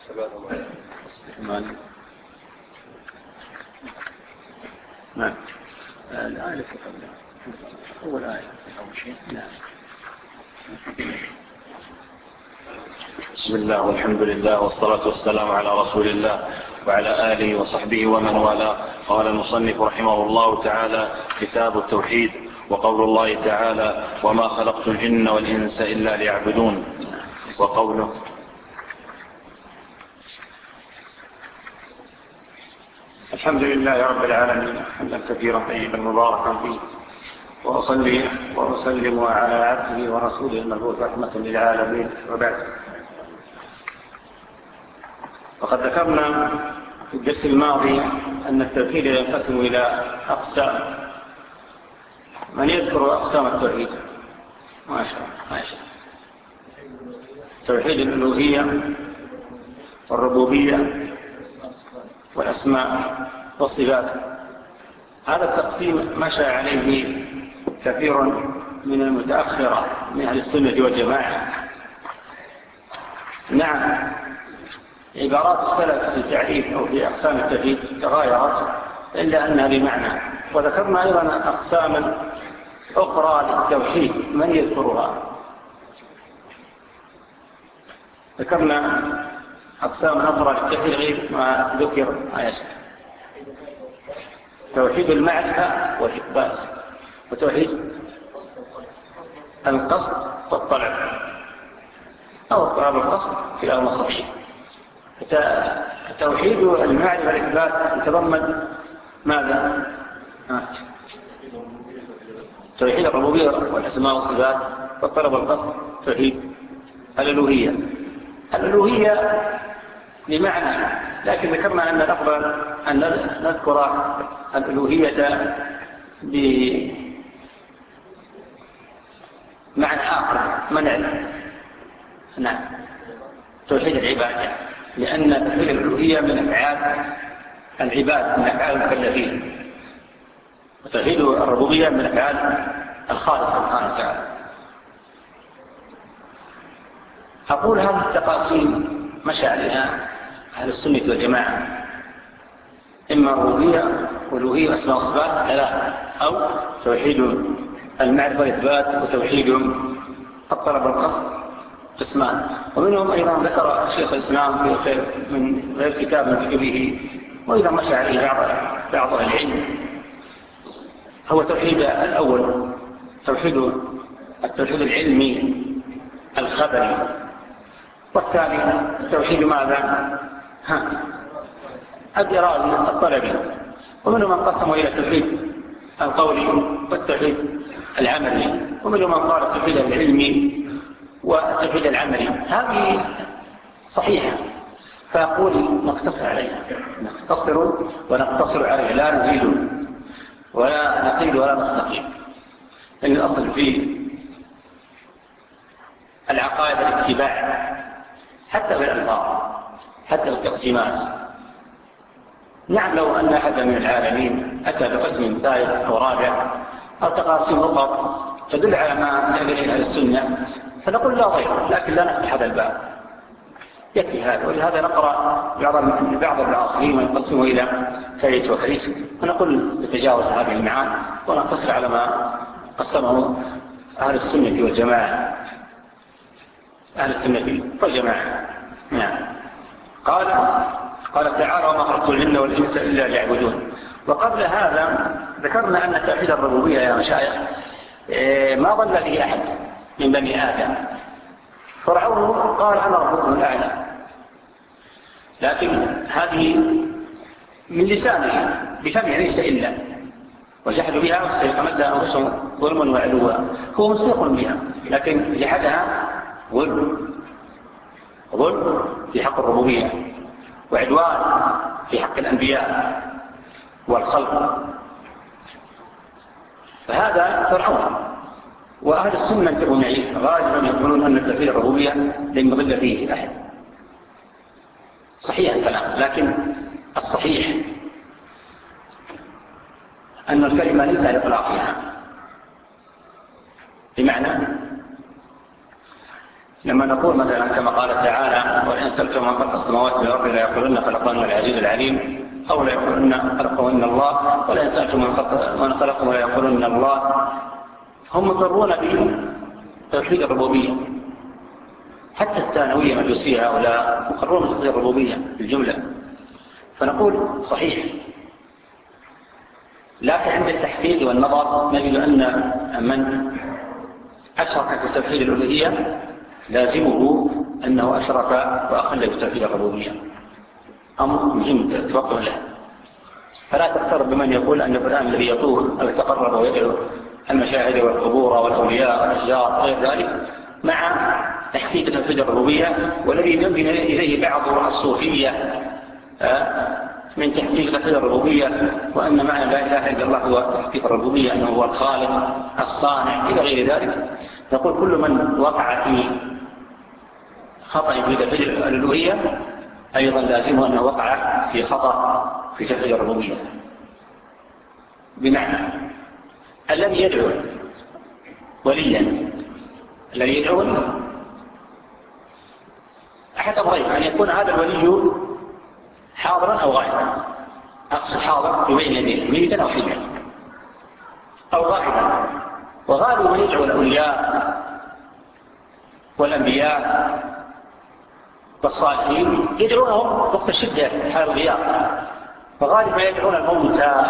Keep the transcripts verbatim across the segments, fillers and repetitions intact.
ثمانية. نعم. الآية التي قبلها أول آية أول شيء. نعم. بسم الله والحمد لله والصلاة والسلام على رسول الله وعلى آله وصحبه ومن والاه. قال المصنف رحمه الله تعالى: كتاب التوحيد. وقول الله تعالى: وما خلقت الجن والإنس إلا ليعبدون. وقوله: الحمد لله رب العالمين حمدا كثيرا طيبا مباركا فيه، وأصلي وأسلم على عبده ورسوله المبعوث رحمة للعالمين، وبعد. وقد ذكرنا في الدرس الماضي أن التوحيد ينقسم إلى أقسام. من يذكر أقسام التوحيد؟ ما شاء الله ما شاء الله. توحيد الألوهية والربوبية والأسماء والصفات. هذا التقسيم مشى عليه كثير من المتأخرة من أهل السنة والجماعة. نعم، عبارات السلف في التعريف أو في أقسام التوحيد تغايرت إلا أنها بمعنى. وذكرنا أيضا أقساما أخرى للتوحيد، من يذكرها؟ ذكرنا أقسام أخرى للتوحيد غير ما ذكر آيات: توحيد المعرفة والإثبات، وتوحيد القصد والطلب أو طلب القصد في الأمر الصحيح. توحيد المعرفة والإثبات يتضمن ماذا؟ توحيد الربوبية والأسماء والصفات، والطلب والقصد توحيد الألوهية. الألوهية بمعنى، لكن ذكرنا أن الأفضل أن نذكر الألوهية بمعنى آخر، منع. نعم، توحيد العبادة، لأن توحيد الألوهية من أفعال العباد، من أفعال المكلفين، وتوحيد الربوبية من أفعال الخالق سبحانه وتعالى. أقول هذه التقاسيم مشى عليها أهل السنة والجماعة، إما ربوبية والألوهية وأسماء وصفات ثلاثة، أو توحيد المعرفة والإثبات وتوحيد الطلب والقصد قسمان. ومنهم أيضا ذكر الشيخ الإسلام في من غير كتاب من كتبه، وإذا مشى عليه بعض بعض العلم، هو توحيد الأول، توحيد التوحيد العلمي الخبري، والثاني توحيد ماذا؟ ها الإرادي الطلبي. ومنهم من قسموا إلى التوحيد القولي والتوحيد العملي، ومنهم من قال التوحيد العلمي والتوحيد العملي. هذه صحيحة، فأقول نقتصر عليها، نقتصر ونقتصر عليها، لا نزيد ولا نقيد ولا نستقيم. لأن الأصل في العقائد الاتباع، حتى بالألفاظ، حتى بالتقسيمات. نعم، لو أن أحد من العالمين أتى بقسم ثالث أو رابع أو تقاسيم أخرى تدل على ما ذهب إليه أهل السنة فنقول لا غير، لكن لا نفتح هذا الباب، يكفي هذا. ولهذا نقرأ بعض العاصرين ويقسمه إلى ثالث وخليج، ونقول نتجاوز هذه المعاني ونقتصر على ما قسمه أهل السنة والجماعة، أهل السنة والجماعة. نعم. قال قال تعالى: وما خلقت الجن والإنس إلا ليعبدون. وقبل هذا ذكرنا أن توحيد الربوبية يا مشايخ ما ضل به أحد من بني آدم. فرعون قال: أنا ربكم الأعلى، لكن هذه من لسانه، بفمه ليس إلا، وجحدوا بها واستيقنتها أنفسهم ظلما وعلوا. هو مصدق بها، لكن جحدها ظلم، ظلم في حق الربوبية، وعدوان في حق الأنبياء والخلق. فهذا فرعون. وأهل السنة انتبهوا معي غالبا يقولون أن توحيد الربوبية لم يضل فيه أحد. صحيح الكلام، لكن الصحيح أن الكلمة ليس على إطلاقها. بمعنى لما نقول مثلا كما قال تعالى: والإنس سألتم من خلق السماوات والأرض لا يقولون خلقهن العزيز العليم أو لا يقولون خلقهن الله، ولا سألتم من خلق من خلقهم لا يقولون الله. هم مقرون بتوحيد الربوبية، حتى الثانوية مجوسية هؤلاء مقرون بتوحيد الربوبية بالجملة. فنقول صحيح، لكن عند التحقيق والنظر نجد أن من أشرك في توحيد الألوهية لازمه أنه أشرك وأخل بتوحيد الربوبية، أمر مهم تتوقع له. فلا تغتر بمن يقول أن فلان الذي يطوف أو يتقرب ويدعو المشاهد والقبور والأولياء والأشجار وغير ذلك مع تحقيق توحيد الربوبية، والذي ينبه إليه بعض الصوفية من تحقيق توحيد الربوبية، وأن معنى لا إله إلا الله هو تحقيق الربوبية، أنه هو الخالق الصانع إلى غير ذلك. نقول كل من وقع في خطأ في توحيد الألوهية أيضا لازمه أنه وقع في خطأ في توحيد الربوبية. بمعنى الذي يدعو وليا، الذي يدعو أحد أمرين: أن يكون هذا الولي حاضرا أو غائبا، أقصد حاضر بين يديه ميتا أو حيا، أو غائبا. وغالب من يدعو الأولياء والأنبياء والصالحين يدعونهم وقت الشدة حال الغياب، وغالب ما يدعون الموتى،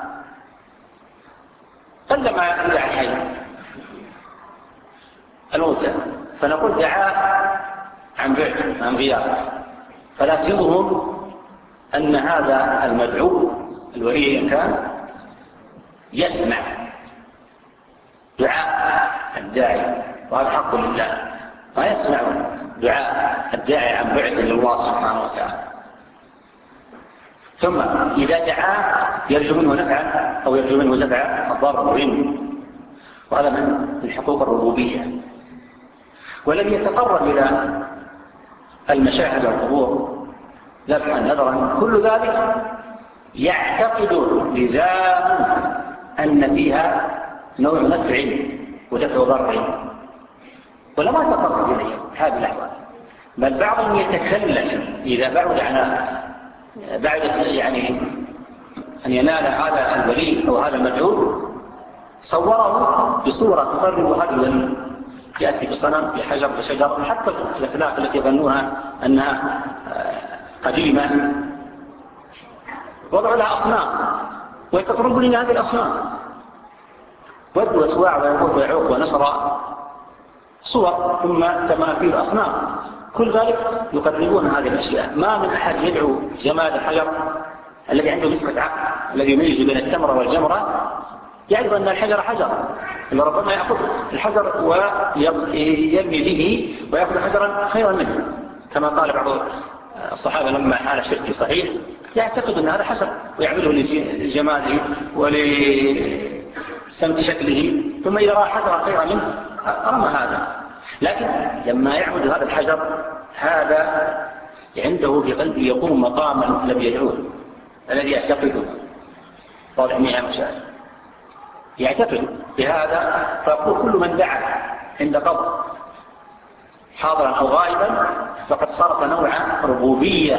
قلما يدعى الحي الموتى. فنقول دعاء عن بعد عن غياب، فلازمهم أن هذا المدعو الولي إن كان يسمع دعاء الداعي، وهذا حق لله، ما يسمع دعاء الداعي عن بعد لله سبحانه وتعالى. ثم إذا دعا يرجو منه نفعا أو يرجو منه دفع الضرر منه، وهذا من حقوق الربوبية. والذي يتقرب إلى المشاهد والقبور ذبحا نذرا كل ذلك يعتقد لزاما أن فيها نوع نفع ودفع ضر، ولا ما تقرب إليه هذه الأحوال. بل بعضهم يتكلف إذا بعد عنها بعد يعني أن ينال هذا الولي أو هذا المدعو، صوره بصورة تقرب هذا الولي، يأتي بصنم بحجر بشجر، حتى الأفلاك التي يظنونها أنها قديمة وضعوا لها أصنام ويتقربون إلى هذه الأصنام، ود وسواع ويغوث ويعوق ونصر صور ثم تماثيل أصنام، كل ذلك يقربون هذه الأشياء. ما من أحد يدعو جمال الحجر الذي عنده مسكة عقل الذي يميز بين التمرة والجمرة يعرف أن الحجر حجر، إلا ربما يأخذ الحجر ويرمي به ويأخذ حجرا خيرا منه، كما قال بعض الصحابة لما حال الشرك صحيح يعتقد أن هذا حجر ويعمله لجماله ولسمت شكله، ثم إذا رأى حجرا خيرا منه رمى هذا. لكن لما يعبد هذا الحجر هذا عنده في قلبه يقوم مقاما الذي يدعوه الذي يعتقده طالع منها مشاهد يعتقد بهذا. فيقول كل من دعا عند قبر حاضرا أو غائبا فقد صرف نوع ربوبية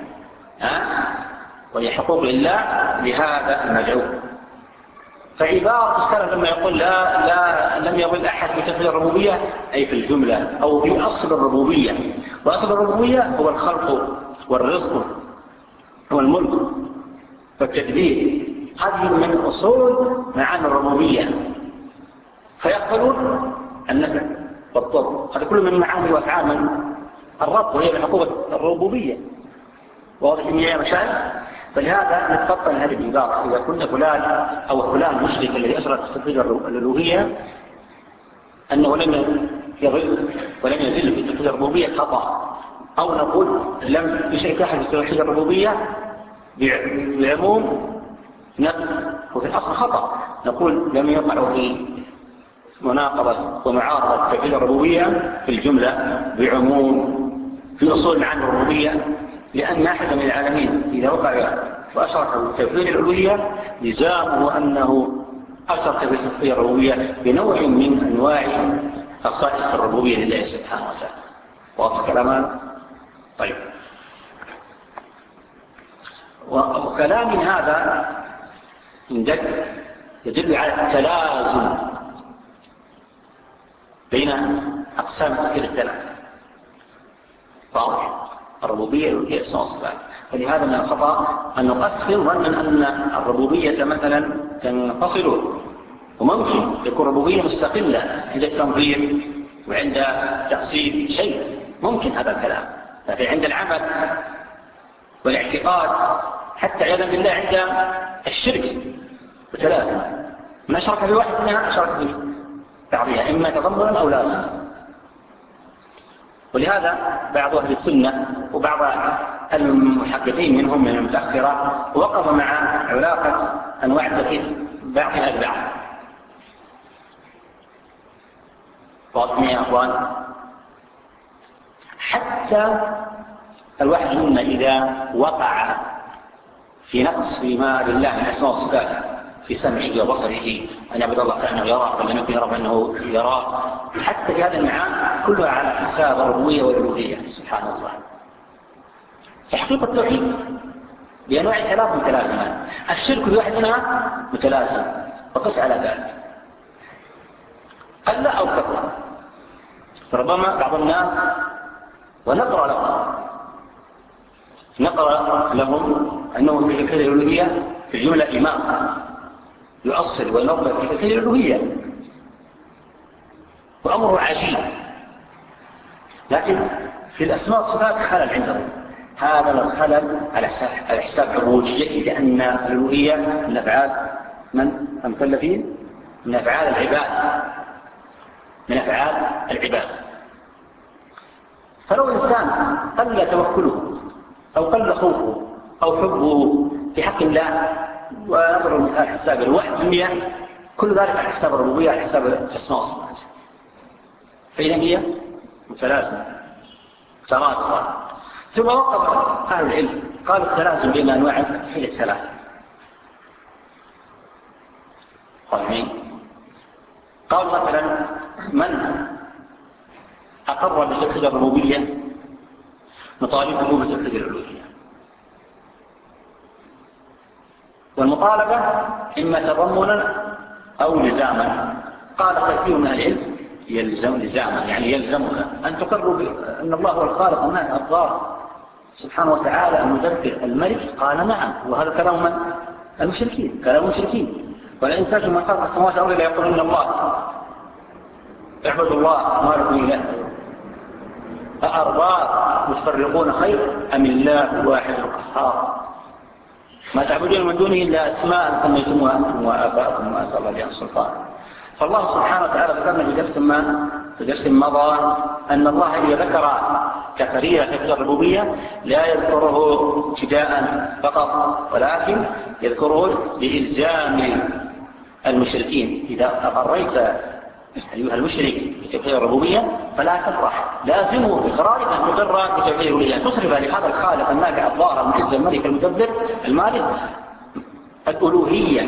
وهي حقوق لله لهذا المدعو. فعبارة السلف لما يقول لا, لا لم يقل أحد بتوحيد الربوبية أي في الجملة أو في أصل الربوبية، وأصل الربوبية هو الخلق والرزق والملك والتدبير، هذه من أصول معاني الربوبية. فيقبلون النفع والضر، هذا كله من معاني وأفعال من الرب وهي من حقوق الربوبية. واضح إن هي مشاعر. فلهذا نتفضل هذه العبارة: إذا كنا فلان أو فلان مشرك الذي أشرك في توحيد الألوهية أنه لم يغل ولم يزل في توحيد الربوبية خطأ، أو نقول لم يشرك أحد في توحيد الربوبية بعموم نفس وفي الأصل خطأ، نقول لم يقع في مناقضة ومعارضة توحيد الربوبية في الجملة بعموم في أصول معاني الربوبية، لأن أحد من العالمين إذا وقع وأشرك في توحيد الألوهية لزامه أنه أشرك في توحيد الربوبية بنوع من أنواع خصائص الربوبية لله سبحانه وتعالى. واضح كلامان؟ طيب، وكلامي هذا يدل على التلازم بين أقسام التوحيد الثلاثة. واضح؟ الربوبية والألوهية اسماء وصفات. ولهذا من الخطأ أن نقسم ظنا أن الربوبية مثلا تنفصل، وممكن يكون ربوبية مستقلة عند التنظير وعند تقسيم شيء، ممكن هذا الكلام، لكن عند العمل والاعتقاد حتى عياذا بالله عند الشرك وتلازم، من أشرك بواحد منها أشرك ببعضها، إما تضمنا أو لازم. ولهذا بعض أهل السنة وبعض المحققين منهم من المتأخرة وقف مع علاقة أنواع التوحيد بعضها البعض. واضحين يا أخوان؟ حتى الواحد منا إذا وقع في نقص فيما لله من أسماء وصفاته، في سمعه وبصره، أن يعبد الله كأنه يراه ولم يكن يرى أنه يراه، حتى في هذا المعاني كلها على حساب الربوبية والألوهية سبحان الله. تحقيق التوحيد بأنواع ثلاث متلازمات، الشرك بواحد منها متلازم، وقس على ذلك قل أو كثر. ربما بعض الناس ونقرأ لهم نقرأ لهم أنه في توحيد الألوهية في الجملة إمام يؤصل وينظر في توحيد الألوهية، وأمره عجيب، لكن في الأسماء والصفات خلل عندهم. هذا الخلل على حساب عبوديته، لأن الألوهية من أفعال من المكلفين، من أفعال العباد، من أفعال العباد. فلو إنسان قل توكله أو قل خوفه أو حبه في حق الله، ونضرب مثال حساب الواحد في المئة، كل ذلك على حساب الربوبية، على حساب الأسماء والصفات، فإذا هي متلازمة ترادفة. ثم وقف أهل العلم قالوا التلازم بين أنواع التوحيد الثلاثة. قالوا مثلا من أقر بتوحيد الربوبية نطالبه بتوحيد الألوهية، والمطالبة إما تضمنا أو لزاما. قال كثير من العلم يلزم لزاما، يعني يلزمك أن تقر أن الله هو الخالق النافع الضار سبحانه وتعالى المدبر الملك. قال نعم، وهذا كلام من المشركين، كلام المشركين. ولئن سألتم من خلق السماوات والأرض ليقولن الله، اعبدوا الله ما لكم إله أأرباب متفرقون خير أم الله الواحد القهار، ما تعبدون من دونه إلا أسماء سميتموها أنتم وآباؤكم وأنزل الله بها سلطان. فالله سبحانه وتعالى ذكرنا في درس ما في درس مضى أن الله إذا ذكر تقرير توحيد الربوبية لا يذكره ابتداء فقط، ولكن يذكره لإلزام المشركين. إذا أقريت أيها المشرك بتوحيد الربوبية فلا تفرح، لازمه بقرارك أن تقر بتوحيد الألوهية، تصرف لهذا الخالق النافع الضار المعز الملك المدبر المالك الألوهية،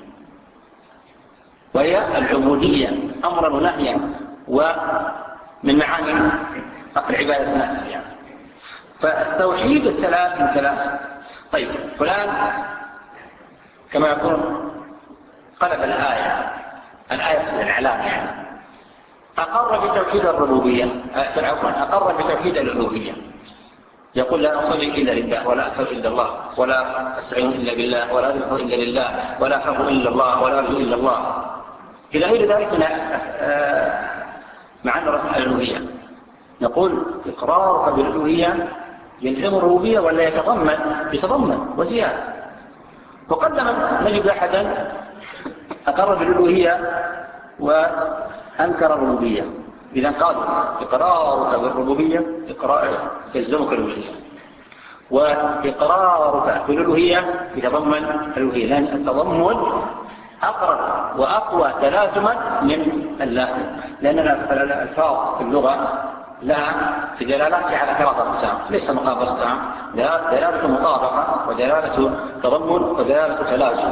وهي العبودية أمرا ونهيا، ومن معاني العبادة نفسها يعني. فالتوحيد الثلاث من ثلاث. طيب فلان كما يقول قلب الآية الآية الإعلام يعني أقر بتوحيد الربوبية، عفوا أقر بتوحيد الألوهية، يقول لا أصلي إلا لله، ولا أسأل إلا الله، ولا أستعين إلا بالله، ولا أذبح إلا لله، ولا أخاف إلا الله، ولا أرجو إلا الله، إلى غير ذلك من معنى الألوهية. نقول إقرارك بالألوهية يلزم الربوبية ولا يتضمن؟ يتضمن وزيادة. وقدما نجد أحدا أقر بالألوهية وأنكر الربوبية، إذا قالوا إقرارك بالربوبية إقرار يلزمك الألوهية، وإقرارك بالألوهية يتضمن الألوهية، لأن التضمن أقرب وأقوى تلازما من اللازم، لأن الألفاظ في اللغة لها في دلالاتها على ثلاثة أقسام، ليس مقابلتها، دلالة مطابقة ودلالة تضمن ودلالة تلازم.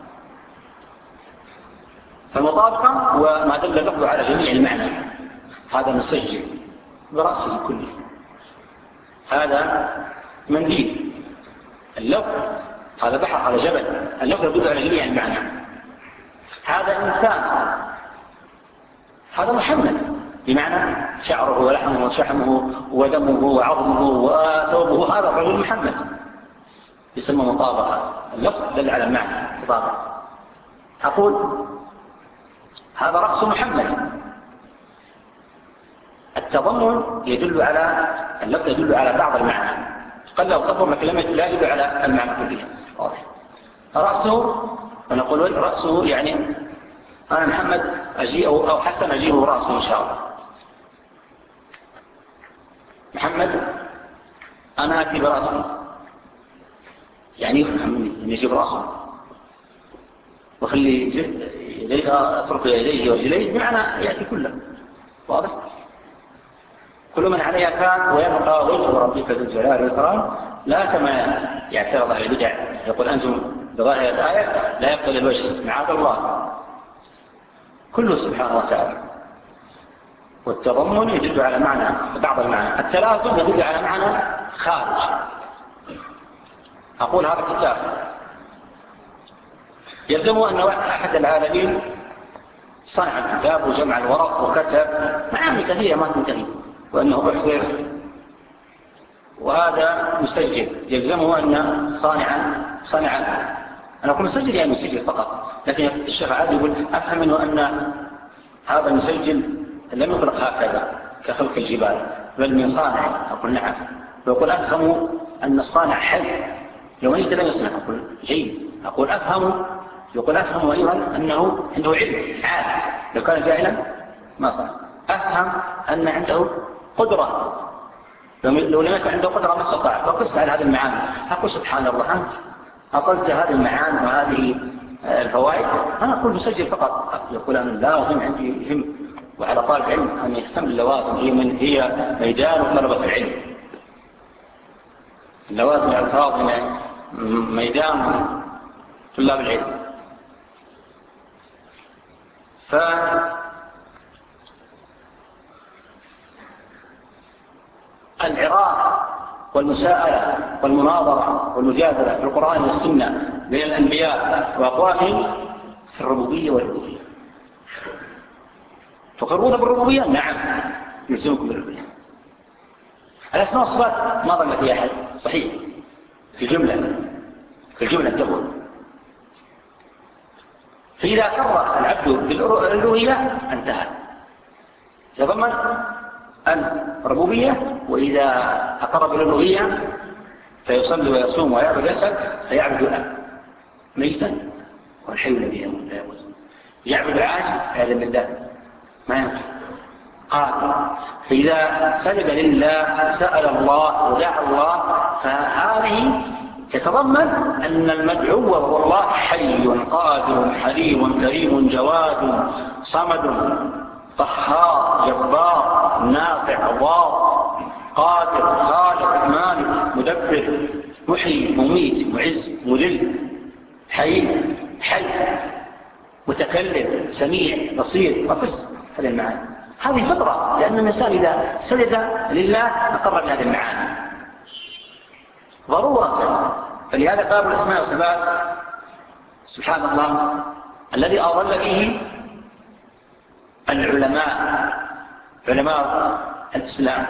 فالمطابقة هو ما دل اللفظ على جميع المعنى، هذا نسجل برأسه كله. هذا منديل. اللفظ هذا بحر، هذا جبل. اللفظ يدل على جميع المعنى. هذا إنسان، هذا محمد، بمعنى شعره ولحمه وشحمه ودمه وعظمه وثوبه، هذا الرجل محمد، يسمى مطابقة. اللفظ دل على المعنى مطابقة. أقول هذا رأس محمد. التضمن يدل على اللفظ، يدل على بعض المعنى، قد لو تضمن كلمة لا يدل على المعنى كله. واضح. رأسه، ونقول رأسه يعني أنا محمد أجيء أو حسن أجيبه رأسه إن شاء الله. محمد أنا أتي برأسي، يعني يفهم أن يجيب رأسه وخلي يديه، أترك يديه ورجليه، بمعنى يأتي كله. واضح. كل من عليها فان ويبقى وجه ربك ذو الجلال والإكرام. لا كما يعترض على البدع يقول أنتم بظاهر الآية لا يقبل الوجه، معاذ الله، كله سبحانه وتعالى. والتضمن يدل على معنى، بعض المعنى. التلازم يدل على معنى خارج. أقول هذا الكتاب يلزم أن أحد العالمين صنع الكتاب وجمع الورق وكتب معاني كثيرة ما تنتهي، وأنه أحضر، وهذا مسجل يلزمه أن صانعا صنعا. أنا أقول مسجل يعني مسجل فقط، لكن الشيخ عادي يقول أفهم منه أن هذا المسجل لم يخلق هكذا كخلق الجبال، بل من صانع. أقول نعم. ويقول أفهم أن الصانع حي، لو أنت لم يصنع. أقول جيد. أقول أفهم، يقول أفهم أيضا أنه عنده علم عالي، لو كان جاهلا ما صنع. أفهم أن عنده قدرة، لو لم يكن عنده قدرة ما استطاع. وقص على هذه المعاني. أقول سبحان الله، أنت أقلت هذه المعاني وهذه الفوائد، أنا أقول مسجل فقط. يقول أنا لازم عندي هم، وعلى طالب علم أن يهتم باللوازم، هي من هي ميدان طلبة العلم. اللوازم الألفاظ ميدان طلاب العلم. ف العراق والمساءلة والمناظرة والمجادلة في القرآن والسنة بين الأنبياء وأقوامهم في الربوبية والألوهية. تقرون بالربوبية؟ نعم، نلزمكم بالربوبية. الأسماء والصفات ما ظن في أحد، صحيح في الجملة، في الجملة الدول. فإذا قرر العبد بالألوهية انتهى، يضمن الربوبية. وإذا أقر بالألوهية فيصلي ويصوم ويعبد ويسأل، فيعبد الآن ميتا والحي الذي يموت لا يموت. يعبد العاجز هذا من ذلك ما ينفع. قال فإذا سجد لله سأل الله ودعا الله، فهذه تتضمن أن المدعو وهو الله حي قادر حليم كريم جواد صمد طهار جبار نافع ضار قادر خالق مالك مدبر محيي مميت معز مذل حي حي متكلم سميع بصير وقص. هذه المعاني، هذه فطرة، لأن الإنسان إذا سجد لله أقر بهذه المعاني ضرورة. فلهذا باب الأسماء والصفات سبحان الله الذي أضل به العلماء، علماء الإسلام.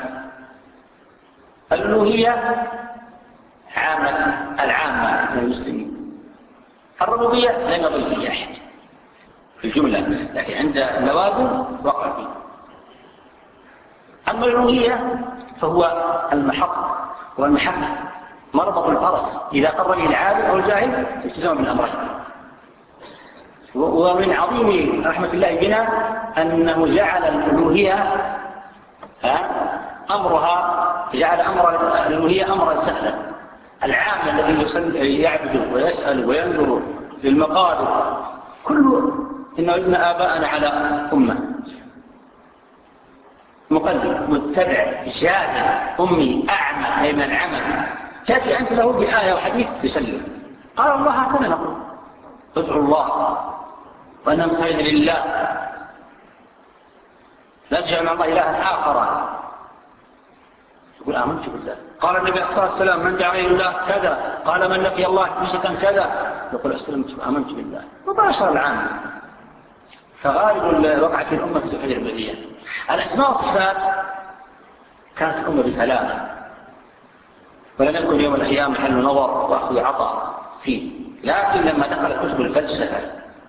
الألوهية عامة العامة من المسلمين، الربوبية لم يضل فيه أحد في الجملة، لكن عند اللوازم وقع فيه. أما الألوهية فهو المحط والمحك مربط الفرس، إذا قر به العالم أو الجاهل التزم بالأمرين. ومن عظيم رحمة الله بنا أنه جعل الألوهية أمرها، جعل أمر الألوهية أمرا سهلا. العام الذي يعبد ويسأل وينظر للمقابر كله إنه ابن آباءنا على أمة، مقلد متبع جاهل أمي أعمى أي من العمل، تأتي أنت له بآية وحديث تسلم. قال الله هكذا نقول ادعوا الله وأنها مساجد لله لا تجعل مع الله إلها آخر. يقول آمنت بالله. قال النبي صلى الله عليه وسلم من دعا إلى الله كذا، قال من لقي الله مشركا كذا، يقول أسلمت آمنت بالله مباشرة العام. فغالب وقعت الأمة في توحيد الربوبية. الأسماء والصفات كانت الأمة بسلامة، ولم يكن يوم الأيام محل نظر وأخذ عطاء فيه. لكن لما دخلت كتب الفلسفة،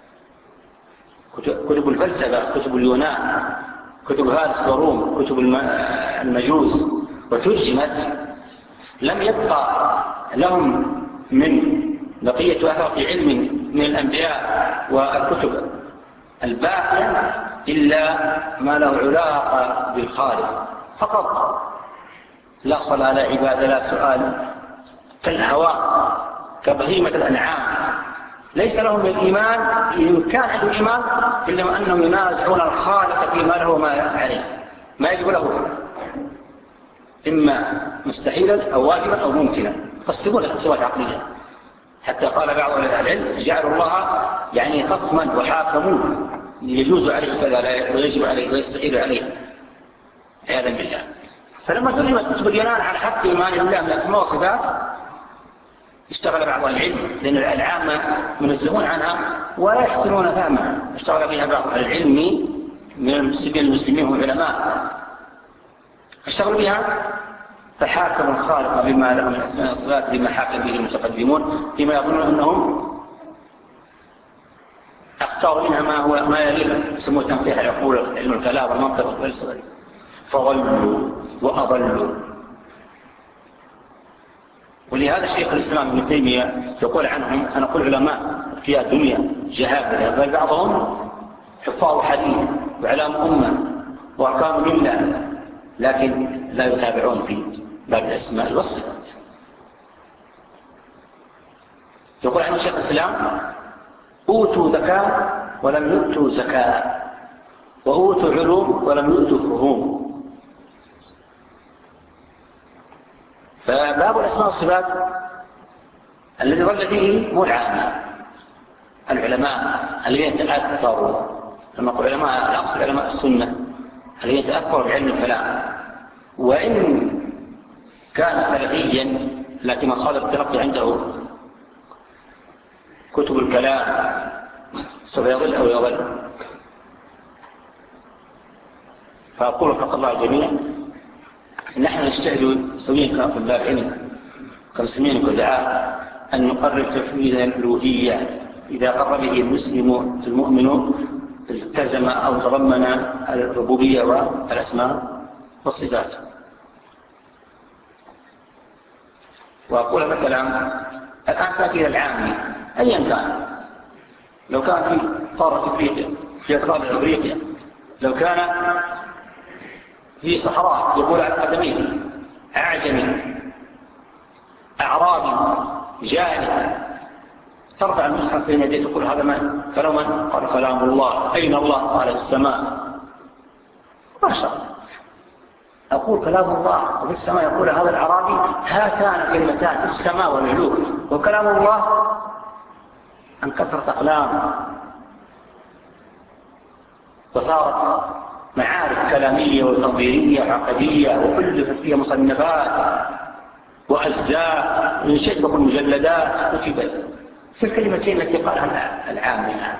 كتب الفلسفة، كتب اليونان، كتب فارس وروم، كتب المجوس، وترجمت، لم يبقى لهم من بقية أثر علم من الأنبياء والكتب الباقية إلا ما له علاقة بالخالق فقط. لا صلاة، لا عبادة، لا سؤال، كالهواء، كبهيمة الأنعام. ليس لهم الإيمان، إن كان عنده إيمان إلا أنهم ينازعون الخالق فيما له ما عليه، ما يجب له، إما مستحيلا أو واجبا أو ممكنا، يقسمون القسمات عقلية. حتى قال بعض العلم جعلوا الله يعني قسما وحاكموه، يجوز عليه كذا ويجب عليه ويستحيل عليه عياذا بالله. فلما ترجمت كتب اليونان على حق إيمان الله من الأسماء والصفات اشتغل بعض العلم، لأن العامة منزهون عنها ولا يحسنون فهمها، اشتغل بها بعض العلم من المسلمين المسلمين هم علماء، اشتغلوا بها فحاكموا الخالق بما له من الأسماء والصفات بما حاكم به المتقدمون، فيما يظنون أنهم اختاروا منها ما هو ما يليق، يسموه تنقيح العقول، علم الكلام والمنطق والفلسفة، فضلوا وأضلوا. ولهذا الشيخ الإسلام ابن تيمية يقول عنهم: أنا أقول علماء في الدنيا جهابرة، بل بعضهم حفاظ حديث وعلام أمة وأركان ملة، لكن لا يتابعون في باب الأسماء والصفات. يقول عنه الشيخ الإسلام: أوتوا ذكاء ولم يؤتوا زكاة، وأوتوا علوم ولم يؤتوا فهوم. فباب الأسماء والصفات الذي ظل فيه مو العامة، العلماء الذين تأثروا، لما قل علماء الأصل علماء السنة الذين تأثروا بعلم الكلام، وإن كان سلفيا لكن مصادر التلقي عنده كتب الكلام سوف يضل أو يضل. فأقول فق الله الجميع: نحن نجتهد سويا كطلاب علم كمسلمين كدعاء أن نقرر توحيد الألوهية. إذا قرر به المسلم المؤمن التزم أو تضمن الربوبية والأسماء والصفات. وأقول مثلا الآن تأتي إلى العامي أيا كان، لو كان في قارة أفريقيا، في أقطار أفريقيا، لو كان في صحراء يقول على قدميه، أعجمي أعرابي جاهل، ترفع المصحف بين يديه تقول: هذا من كلام من؟ قال: كلام الله. أين الله؟ قال: السماء. ما شاء الله. أقول كلام الله وفي السماء، يقول هذا العربي: هاتان كلمتان، السماء والعلو. وكلام الله انكسرت أقلام وصارت معارف كلامية وتنظيرية وعقدية، وألفت فيها مصنفات وأجزاء من شتى مجلدات كتبت في الكلمتين التي قالها العام الآن.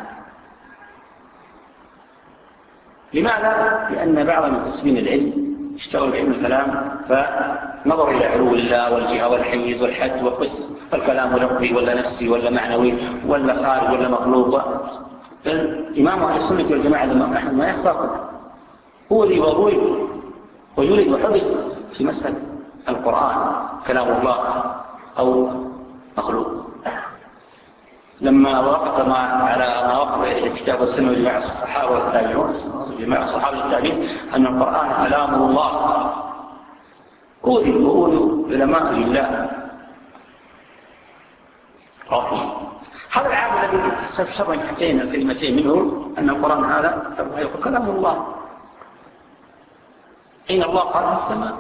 لماذا؟ لأن بعض المكتسبين العلم اشتغلوا بعلم الكلام فنظروا إلى علو الله والجهة والحيز والحد والقسم، الكلام لفظي ولا نفسي ولا معنوي ولا خارج ولا مخلوق. الإمام أهل السنة والجماعة الإمام أحمد ما يخفاكم، هو ذي وضوي ويولد وحبس في مسألة القرآن كلام الله أو مخلوق. لما وقف ما على ما وقف الكتاب والسنة وجماعة الصحابة والتابعون، جماعة الصحابة والتابعين، أن القرآن كلام الله، أوذي وأوذوا علماء لله رحمه. هذا العام الذي استفسر من حتين الكلمتين منه أن القرآن هذا يقول كلام الله. إن الله قال في السماء،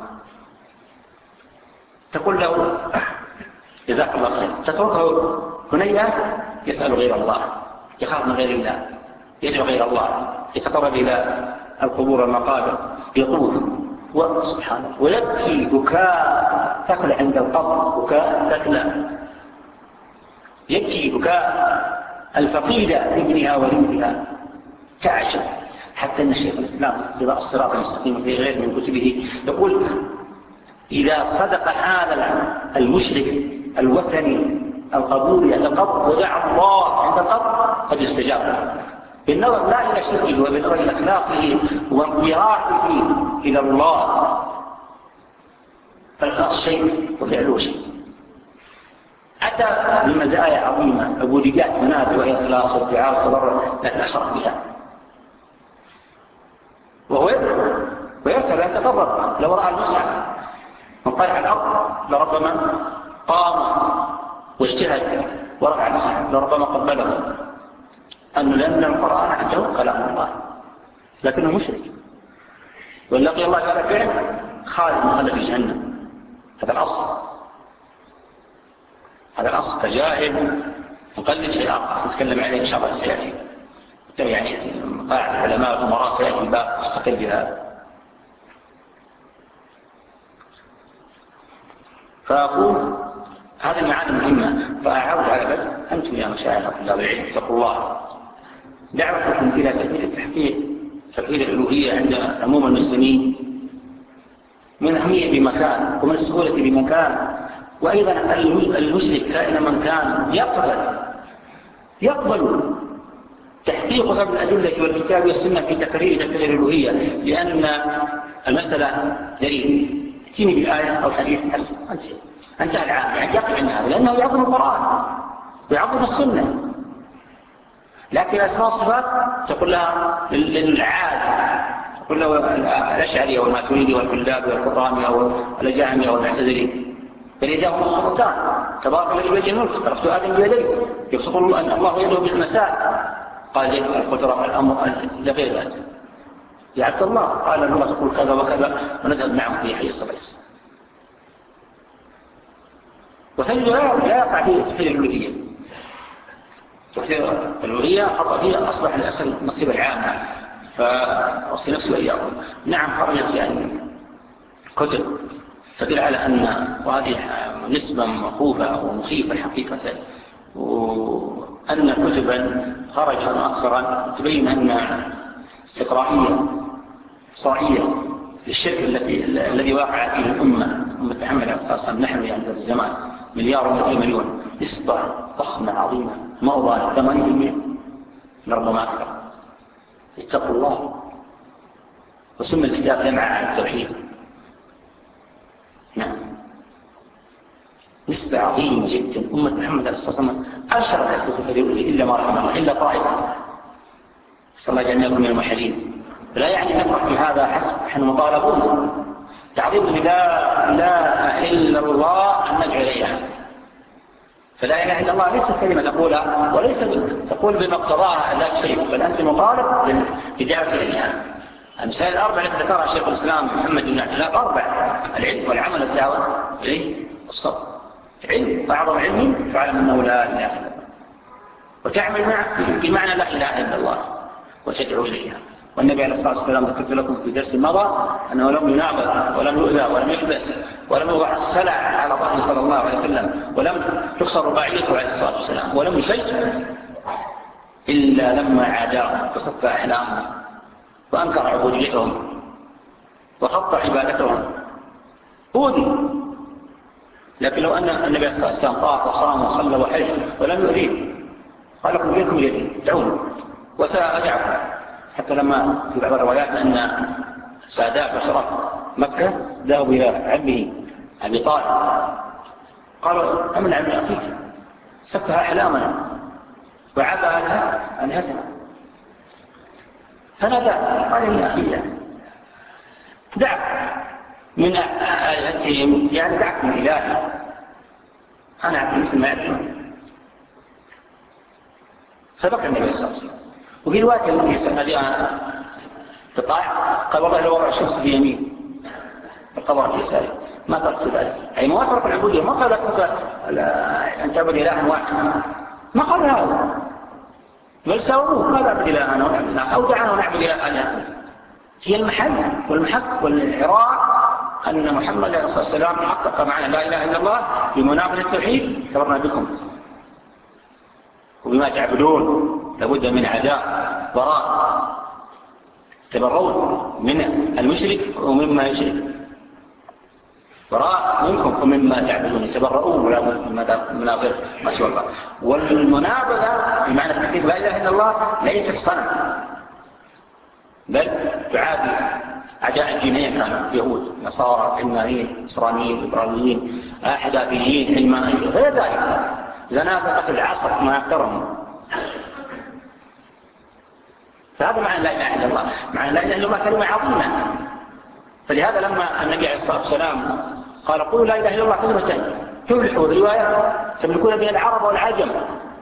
تقول له: جزاك الله خير، تتركه هنيا يسأل غير الله، يخاف من غير الله، يدعو غير الله، يتقرب إلى القبور والمقابر، يطوف وسبحانه ويبكي بكاء ثقل عند القبر، بكاء ثقل، يبكي بكاء الفقيدة لابنها ولدها، تعجب. حتى أن الشيخ الإسلام في الصراط المستقيم في غير من كتبه يقول إذا صدق هذا المشرك الوثني القبور عند القبر ودعا الله عند القبر قد استجاب له، بالنظر لا إلى شركه وبالنظر إلى إخلاصه وانبهاره إلى الله، فالإخلاص شيء وفعله شيء. أتى بمزايا عظيمة، عبوديات منازل وهي إخلاص والدعاء والتضرع، لكن أشرك بها وهو يدعو ويسأل ويتضرع. لو رأى المصحف من طرح الأرض لربما قام واجتهد ورفع المصحف، لربما قبله، أنه لأن القرآن عنده كلام الله، لكنه مشرك واللقي الله تعالى فعل خالد مخلد في جهنم. هذا الأصل، هذا الأصل. فجاهل مقلد شيء آخر نتكلم عليه إن شاء الله سيأتي، يعني قاعدة العلماء والأمراء سيأتي الباب مستقل بهذا. فأقول هذه المعاني مهمة، فأعود على بدء أنتم يا مشايخ طلاب العلم اتقوا الله. دعوتكم إلى تأثير التحقيق تأثير الألوهية عند عموم المسلمين من أهمية بمكان ومن السهولة بمكان، وأيضا المشرك كائن من كان يقبل يقبل تحقيق هذه الأدلة والكتاب والسنة في تقرير تقرير الألوهية، لأن المسألة دليل ائتني بآية أو حديث حسن انتهى العام، يعني يقبل من هذا لأنه يعظم القرآن ويعظم السنة. لكن أسماء الصفات تقول لها للعاد، تقول له الأشعري والماتريدي والكلاب والقرامي أو الجهمي أو المعتزلي، فليداهم السلطان تبارك الذي بيده الملك تركت آدم بيديه يبسط الله يده بالمساء، قال لي القدرة الأمر لغير ذلك. يا عبد الله قال الله تقول كذا وكذا ونذهب معهم في حي الصبيس. وثاني لا يقع فيه تحليل الألوهية، تحليل الألوهية خطأ فيها أصبح الأصل مصيبة العامة، فأصي نفسي وإياكم. نعم خرجت يعني كتب تدل على أن وهذه نسبة مخوفة ومخيفة حقيقة، وأن كتبا خرجت مؤخرا تبين أن استقرائية صائية للشرك التي الذي واقع فيه الأمة أمة محمد عليه الصلاة والسلام. نحن يعني في الزمان مليار ومئة مليون، نسبة ضخمة عظيمة ما أضاء ثمانين بالمئة لربما أكثر. اتقوا الله. وسمى الكتاب لمعة عن التوحيد. نعم نسبة عظيمة جدا. أمة محمد عليه الصلاة والسلام أشرت على الكتب إلا ما رحم الله إلا طائفة، صلى الله عليه وسلم من الموحدين. لا يعني نفرح بهذا حسب، نحن مطالبون تعظيم لا إله إلا الله أن ندعو إليها. فلا إله إلا الله ليست كلمة تقولها وليس تقول بما اقتضاها لا شيء، بل أنت مطالب بدعوة إليها. المسائل الأربع التي ذكرها شيخ الإسلام محمد بن عبد الله أربع: العلم والعمل والدعوة إليه الصبر. علم وأعظم علم فعلم أنه لا إله إلا الله، وتعمل بمعنى لا إله إلا الله وتدعو إليها. والنبي عليه الصلاة والسلام ذكرت لكم في درس مضى أنه لم يناقض ولم يؤذى ولم يحبس ولم يوضع السلع على ظهره صلى الله عليه وسلم ولم تكسر رباعيته عليه الصلاة والسلام ولم يسجد إلا لما عاداهم وصف أحلامهم وأنكر عبوديتهم وخط عبادتهم أوذي. لكن لو أن النبي عليه الصلاة والسلام طاف وصام وصلى وحج ولم يؤذيه قال لكم بينكم يدي دعوني وسأدعكم. حتى لما في بعض الروايات أن سادات وشرف مكة ذهبوا إلى عمه أبي طالب قالوا أمن عمي أخيك سفه أحلامنا وعبى ألهتنا، فنادى قال يا أخي دعك من آلهتهم، يعني دعك من إلهي أنا عبد مثل ما يعلمون. فبكى النبي صلى الله عليه وسلم. وفي الوقت الذي سنجاء تطاع قال والله لو وضع الشمس في يمين القمر في يساري ما تركت ذلك. أي ما ترك العبودية، ما قال لك أن تعبد إلها واحد، ما قال هذا، بل ساووه قال اعبد إلهنا ونعبد إلهنا أو دعنا ونعبد إلهنا. هي المحل والمحك والعراء أن محمد صلى الله عليه وسلم حقق معنا لا إله إلا الله بمنابذة التوحيد كفرنا بكم وبما تعبدون لابد من عداء براء تبرون من المشرك ومما يشرك براء منكم ومما تعبدون يتبرؤون ولا منابذة ما سوى الله. والمنابذة بمعنى تحقيق لا إله إلا الله ليست صنم بل تعادي أعداء الدينية كانوا يهود نصارى علمانيين نصرانيين إبراهيميين حداثيين علمانيين غير ذلك زنادقة في العصر ما يحترمون. فهذا معنى لا إله إلا الله. معنى لا إله إلا الله كلمة عظيمة. فلهذا لما النبي عليه الصلاة والسلام قال قولوا لا إله إلا الله كلمتين تفلحوا الرواية تملكون بها العرب والعجم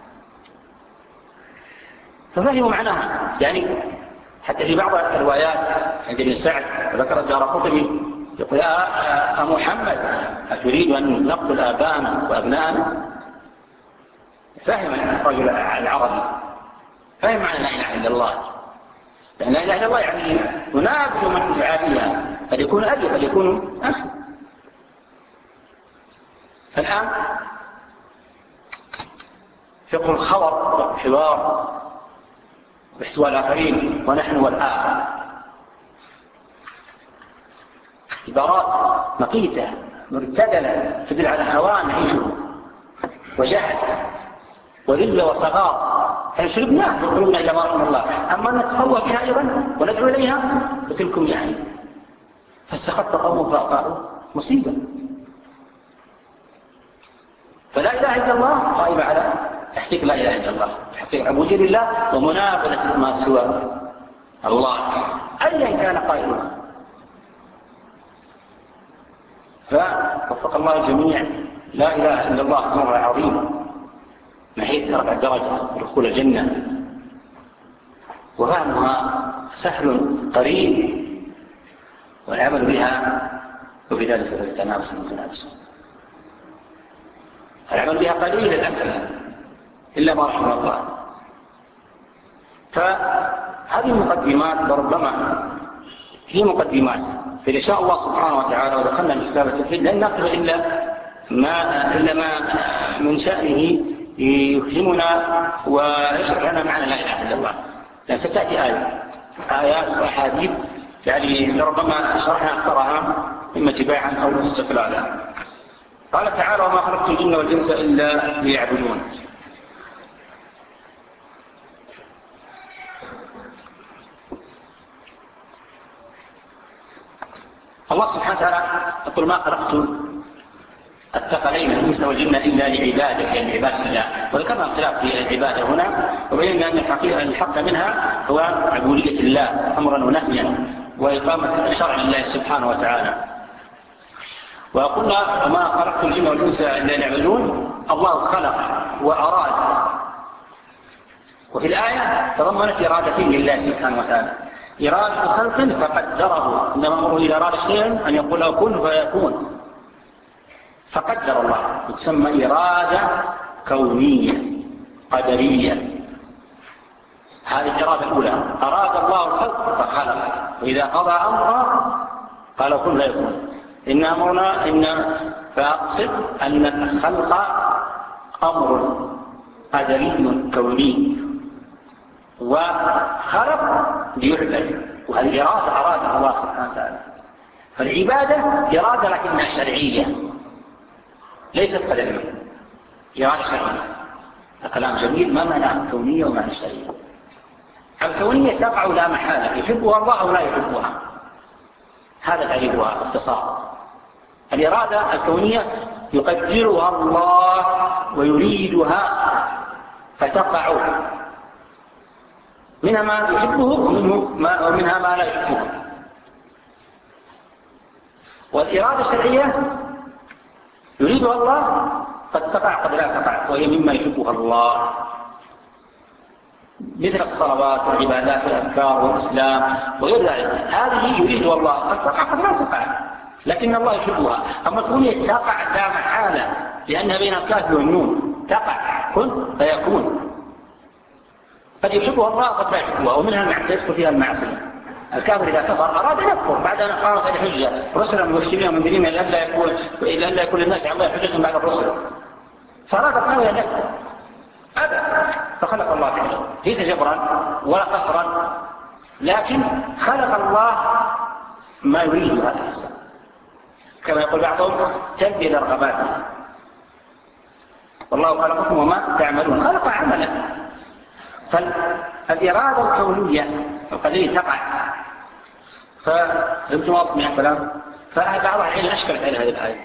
ففهموا معناها. يعني حتى في بعض الروايات عند ابن سعد ذكر الدارقطني يقول يا محمد أتريد أن نقتل آباءنا وأبناءنا؟ فهم الرجل العربي فهم معنى لا إله إلا الله. لأن لا إله إلا الله يعني ينابذ من يعاديها قد يكون أبي قد يكون أخي. فالآن فقه الخبر والحوار باحتواء الآخرين ونحن والآخر عبارات مقيتة مرتدلة تدل على هوان نعيشه وجهل وذل وصغار حين شربناه وقلوبنا إلى ما رحم الله. أما أن نتخوى بها أيضا وندعو إليها وتلكم يعني فاستخف قوم فأقالوا مصيبة. فلا إله إلا الله قائمة على تحقيق لا إله إلا الله تحقيق عبودية لله ومنابذة ما سوى الله أيا كان قائلا. فوفق الله الجميع. لا إله إلا الله أمر عظيم من حيث رفع الدرجة ودخول الجنة وفهمها سهل قريب والعمل بها وبذلك فليتنافس المتنافسون. العمل بها قليل الأسئلة إلا ما رحم الله. فهذه المقدمات لربما هي مقدمات فإن شاء الله سبحانه وتعالى ودخلنا في كتاب التوحيد لن نقبل إلا ما إلا ما من شأنه يفهمنا ويشرح لنا معنى لا إله إلا الله. لأن ستأتي آية آيات وأحاديث يعني لربما شرحنا أكثرها إما تباعا أو استقلالا. قال تعالى وما خلقت الجن والإنس إلا ليعبدون. الله سبحانه وتعالى يقول ما خلقت الثقلين الإنس والجن إلا لعبادة يعني عبادة الله. وذكرنا اختلاف في العبادة هنا وبينا أن الحقيقة الحق منها هو عبودية الله أمرا ونهيا وإقامة الشرع لله سبحانه وتعالى. وقلنا وما خلقت الجن والإنس إلا ليعبدون. الله خلق وأراد وفي الآية تضمنت إرادتين لله سبحانه وتعالى إرادة خلق فقدره إنما أمره إذا أراد شيئا أن يقول له كن فيكون فقدر الله تسمى إرادة كونية قدرية. هذه الإرادة الأولى أراد الله الخلق فخلق وإذا قضى أمرا قال كن فيكون. إن أمرنا إن فأقصد أن الخلق أمر قدري كوني وخلق ليعبد وهذه إرادة أرادها الله سبحانه وتعالى. فالعبادة إرادة لكنها شرعية ليست قدرية إرادة شرعية. الكلام جميل ما معنى كونية ومعنى شرعية. الكونية تقع لا محالة يحبها الله أو لا يحبها هذا تعريفها اختصار. الإرادة الكونية يقدرها الله ويريدها فتقع منها ما يحبه ومنها ما لا يحبه. والإرادة الشرعية يريدها الله قد تقع قد لا تقع وهي مما يحبها الله مثل الصلوات والعبادات والأذكار والإسلام وغير ذلك. هذه يريدها الله قد تقع قد لا تقع لكن الله يحبها. أما الكونية تقع لا محالة لأنها بين الكاف والنون تقع كن فيكون. قد يحبها الله قد لا يحبها ومنها يدخل فيها المعصية الكافر إذا كفر أراد أن يكفر بعد أن قامت الحجة رسلا مبشرين ومنذرين لئلا يكون لئلا يكون الناس على الله حجة بعد الرسل، فأراد الكافر أن يكفر أبى، فخلق الله فعله ليس جبرا ولا قصرا، لكن خلق الله ما يريد هذا الإنسان، كما يقول بعضهم تلبي لرغباته. والله خلقكم وما تعملون، خلق عملا. فالإرادة الكونية القدرية تقع. فهمتم واضح من الكلام؟ فبعض العلم أشكلت على هذه الآية.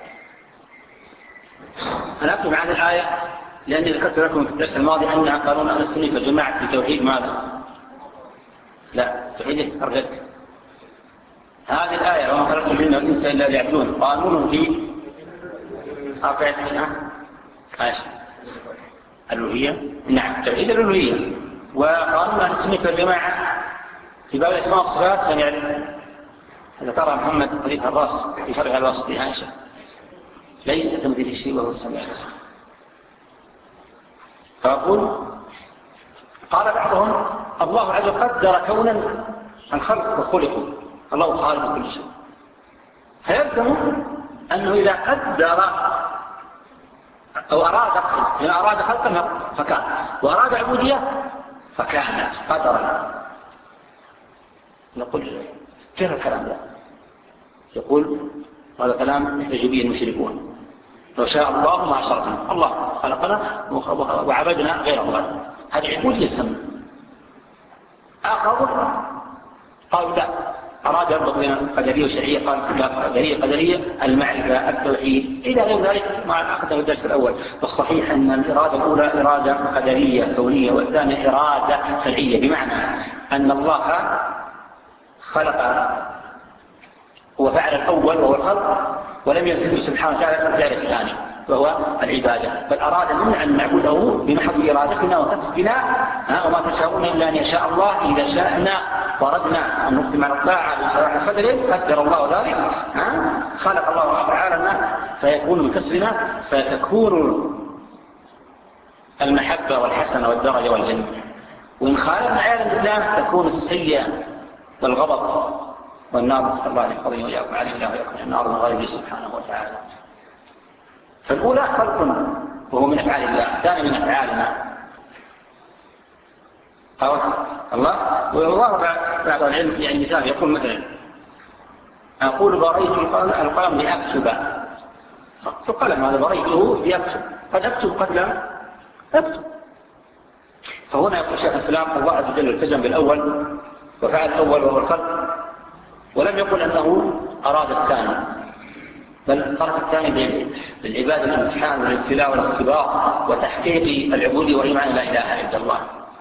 أنا أكتب عن الآية لأني ذكرت لكم في الدرس الماضي أنها قانون أهل السنة والجماعة في توحيد ماذا؟ لا توحيد الرزق. هذه الآية وما خلقت الجن والإنس إلا ليعبدون قانون في أربعة عشر الألوهية، نعم توحيد الألوهية. وقانون أهل السنة والجماعة في باب الأسماء والصفات كان يعرف ذكرها محمد خليفة الراس في شرح الواسطي عائشة ليس كمثله شيء وهو السميع البصير. فأقول قال بعضهم الله عز وجل قدر كونا الخلق وخلقوا، الله خالق كل شيء، فيلزم أنه إذا قدر أو أراد أقصد إذا أراد خلقا فكان، وأراد عبودية فكانت قدرا. نقول كيف الكلام ده؟ يقول هذا كلام يحتج المشركون، لو شاء الله ما أشركنا، الله خلقنا وعبدنا غير الله، هذه عبودية السماء. آخر قالوا لا، أراد ربط بين قدرية وشرعية، قال كلها قدرية قدرية المعرفة التوحيد إلى غير ذلك ما أخذنا في الدرس الأول. والصحيح أن الإرادة الأولى إرادة قدرية كونية، والثانية إرادة شرعية، بمعنى أن الله خلق وفعل الأول وهو الخلق ولم ينفذه سبحانه وتعالى الفعل الثاني وهو العبادة، بل أراد منا أن نعبده بمحض إرادتنا وكسبنا، وما تشاءون إلا أن يشاء الله إذا شاءنا وردنا أن نقدم على الطاعة بصراحة القدر قدر الله ذلك. خلق الله أفعالنا فيكون بكسبنا، فتكون المحبة والحسنة والدرجة والجنة. وإن خالفنا عياذا بالله تكون السيئة والغضب والنار. صلى الله عليه وسلم وإياكم عليه الله وإياكم النار من غيره سبحانه وتعالى. فالأولى خلق وهو من أفعال الله، الثاني من أفعالنا. الله والله بعض العلم يعني مثال يقول مثلا أقول بريت القلم لأكتب، القلم هذا بريته ليكتب، قد أكتب قد لا أكتب. فهنا يقول شيخ الإسلام الله عز وجل التزم بالأول وفعل الأول وهو الخلق، ولم يقل أنه أراد الثاني، بل ترك الثاني بالعبادة الامتحان والابتلاء والاختبار وتحقيق العبودية والإيمان لا إله إلا الله.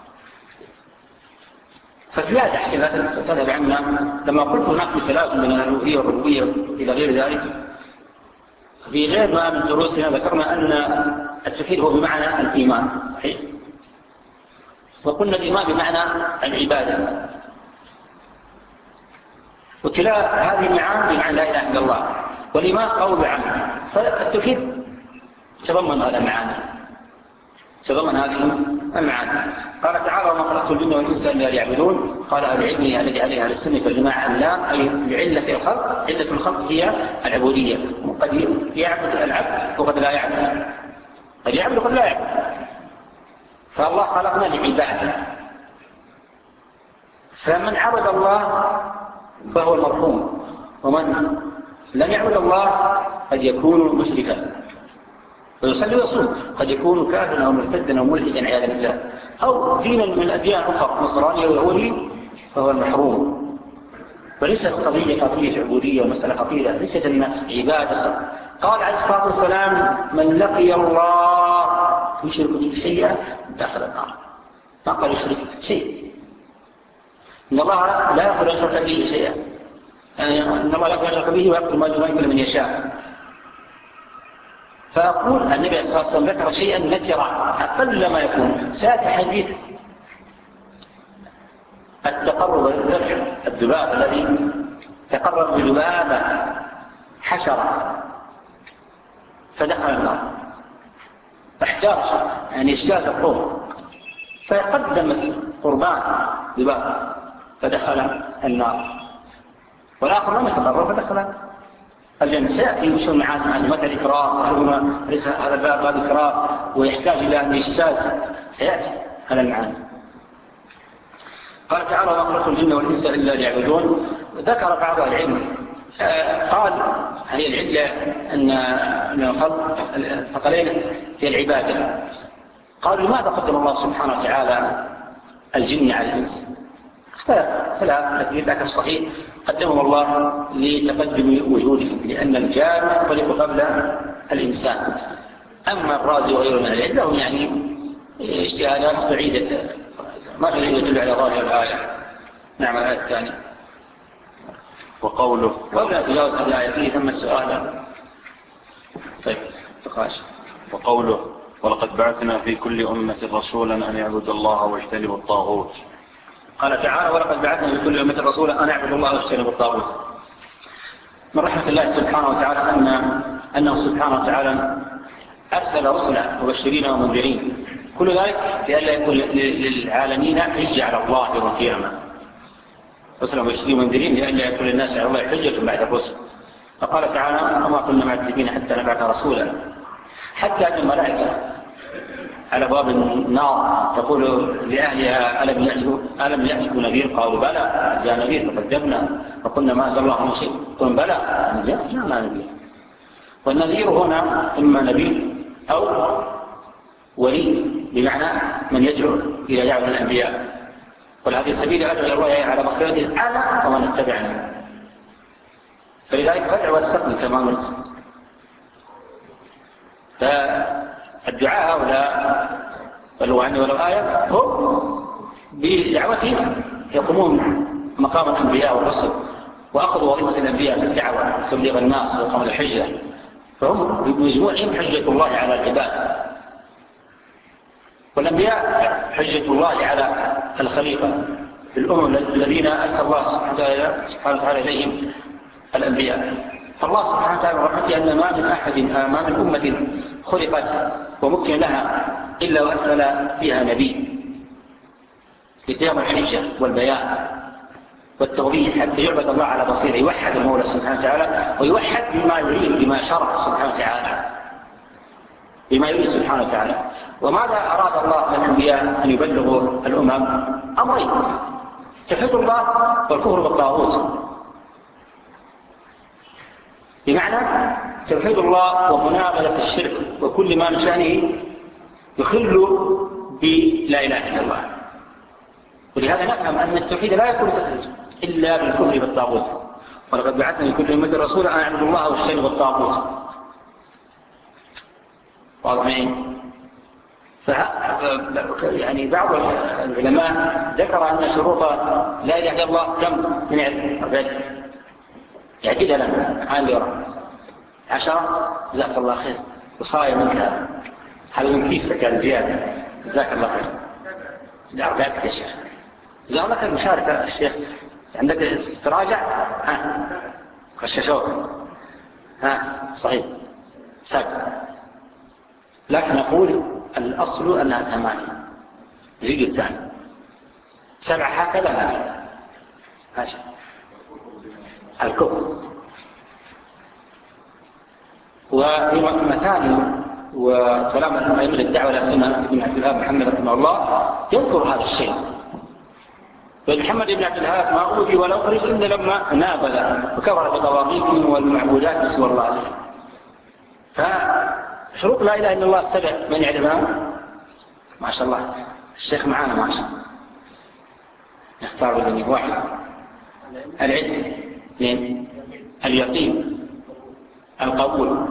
ففي هذا احتمالات تذهب عنا لما قلت هناك مثالات من الألوهية والربوبية إلى غير ذلك. في غير ما من دروسنا ذكرنا أن التوحيد هو بمعنى الإيمان، صحيح؟ وقلنا الإيمان بمعنى العبادة، وكلا هذه المعاني بمعنى لا إله إلا الله، والإيمان قول وعمل. فالتوحيد تضمن هذا المعاني، تضمن هذه المعاني. قال تعالى وما خلقت الجن والإنس إلا ليعبدون. قال أهل العلم الذي عليها أهل السنة والجماعة اللام أي لعلة الخلق، علة الخلق هي العبودية. قد يعبد العبد وقد لا يعبد، قد يعبد وقد لا يعبد. فالله خلقنا لعباده، فمن عبد الله فهو المرحوم، ومن لم يعبد الله قد يكون مشركا ويصلي ويصوم، قد يكون كافرا أو مرتدا أو ملحدا عياذا بالله، أو دينا من الأديان الأخرى نصراني أو يهودي، فهو المحروم. وليس القضية قضية عبودية ومسألة خطيرة، ليست أن عبادة. قال عليه الصلاة والسلام من لقي الله يشرك به شيئا دخل النار، ما قال يشرك شيء. إن الله لا يغفر أن يشرك به شيئا، يعني إن الله لا يغفر أن يشرك به ويغفر ما دون ذلك لمن يشاء. فأقول النبي صلى الله عليه وسلم ذكر شيئا نكرا أقل ما يكون. سأتي حديث التقرب بالذبح، الذباب الذي تقرب بذبابة حشرة فدخل النار، احتاج يعني اجتاز الطور، فقدم قربان ذباب فدخل النار، والآخر لم يتقرب فدخل الجنة. سيأتي وشون معانا متى الإكراه، هذا الباب باب إكراه ويحتاج إلى أن يجتاز، سيأتي هذا المعاني. قال تعالى: وما خلقت الجن والإنس إلا ليعبدون. ذكر بعض العلم قال هي العلة أن الخلق الثقلين هي العبادة. قالوا لماذا قدم الله سبحانه وتعالى الجن على الإنس؟ فلا لكن الصحيح قدمه الله لتقدم وجودهم، لأن الجان خلق قبل الإنسان. أما الرازي وغيره من العلم لهم يعني اجتهادات بعيدة ما في يدل على ظاهر الآية. نعم. الآية الثانية وقوله قبل أن تجاوز هذه الآية فيه ثم سؤالا. طيب تقاش. وقوله: ولقد بعثنا في كل أمة رسولا أن يعبدوا الله واجتنبوا الطاغوت. قال تعالى: ولقد بعثنا في كل أمة رسولا أن يعبدوا الله واجتنبوا الطاغوت. من رحمة الله سبحانه وتعالى أن أنه سبحانه وتعالى أرسل رسلا مبشرين ومنذرين، كل ذلك لئلا يكون للعالمين حجة على الله يوم القيامة. رسلا مبشرين ومنذرين لئلا يكون للناس على الله حجة بعد الرسل. فقال تعالى: وما كنا معذبين حتى نبعث رسولا. حتى أن الملائكة على باب النار تقول لأهلها: ألم يأتكم ألم يأتكم نذير؟ قالوا: بلى جاء نذير فكذبنا وقلنا ما أنزل الله من شيء. قالوا: بلى جاءنا نذير. والنذير هنا إما نبي أو ولي، بمعنى من يدعو إلى دعوة الأنبياء. والهذه سبيل أدعو إلى الله على بصيرته أنا ومن اتبعني. فلذلك فادع واستقم كما أمرت. فالدعاء هؤلاء بلغوا عني ولو آية هم بدعوتهم يقومون مقام الأنبياء والرسل، وأخذوا وظيفة الأنبياء في الدعوة تبليغ الناس وإقامة الحجة، فهم بمجموعهم حجة الله على العباد. والأنبياء حجة الله على الخليقة في الأمم الذين أرسل الله سبحانه وتعالى إليهم الأنبياء. فالله سبحانه وتعالى رحمته أن ما من أحد ما من أمة خلقت ومكن لها إلا وأرسل فيها نبي لقيام الحجة والبيان والتوضيح حتى يعبد الله على بصيره، يوحد المولى سبحانه وتعالى ويوحد بما يريد بما شرع سبحانه وتعالى بما يريد سبحانه وتعالى. وماذا أراد الله للأنبياء أن يبلغوا الأمم؟ أمرين: توحيد الله والكفر بالطاغوت. بمعنى توحيد الله ومنابذة الشرك وكل ما بشأنه يخل بلا إله إلا الله. ولهذا نفهم أن التوحيد لا يكون إلا بالكفر بالطاغوت. ولقد بعثنا لكل أمة رسولا أن يعبدوا الله واجتنبوا الطاغوت. واضحين؟ يعني بعض العلماء ذكر أن شروط لا إله إلا الله كم من عدد يعقدها لنا عن يرى عشرة. جزاك الله خير. وصايا منك هل من كيسك الزيادة؟ جزاك الله خير. لأربعتك يا شيخ. جزاك الله خير. مشاركة الشيخ عندك تراجع؟ ها خششوك؟ ها صحيح سبع. لكن أقول الأصل أنها ثمانية. زيد الثاني سبع هكذا. ماشي. الكفر. ومثاني وكلام الأئمة الدعوة إلى سنة ابن عبد الوهاب محمد رحمه الله يذكر هذا الشيء. محمد بن عبد الوهاب ما أوذي ولا أخرج إلا لما نابذ وكفر بطواغيتهم والمعبودات بسوى الله عليه. فشروط لا إله إلا الله سبع. من يعلمها؟ ما شاء الله الشيخ معانا ما شاء الله. نختار بالجميع. واحد العلم، اثنين اليقين، القبول،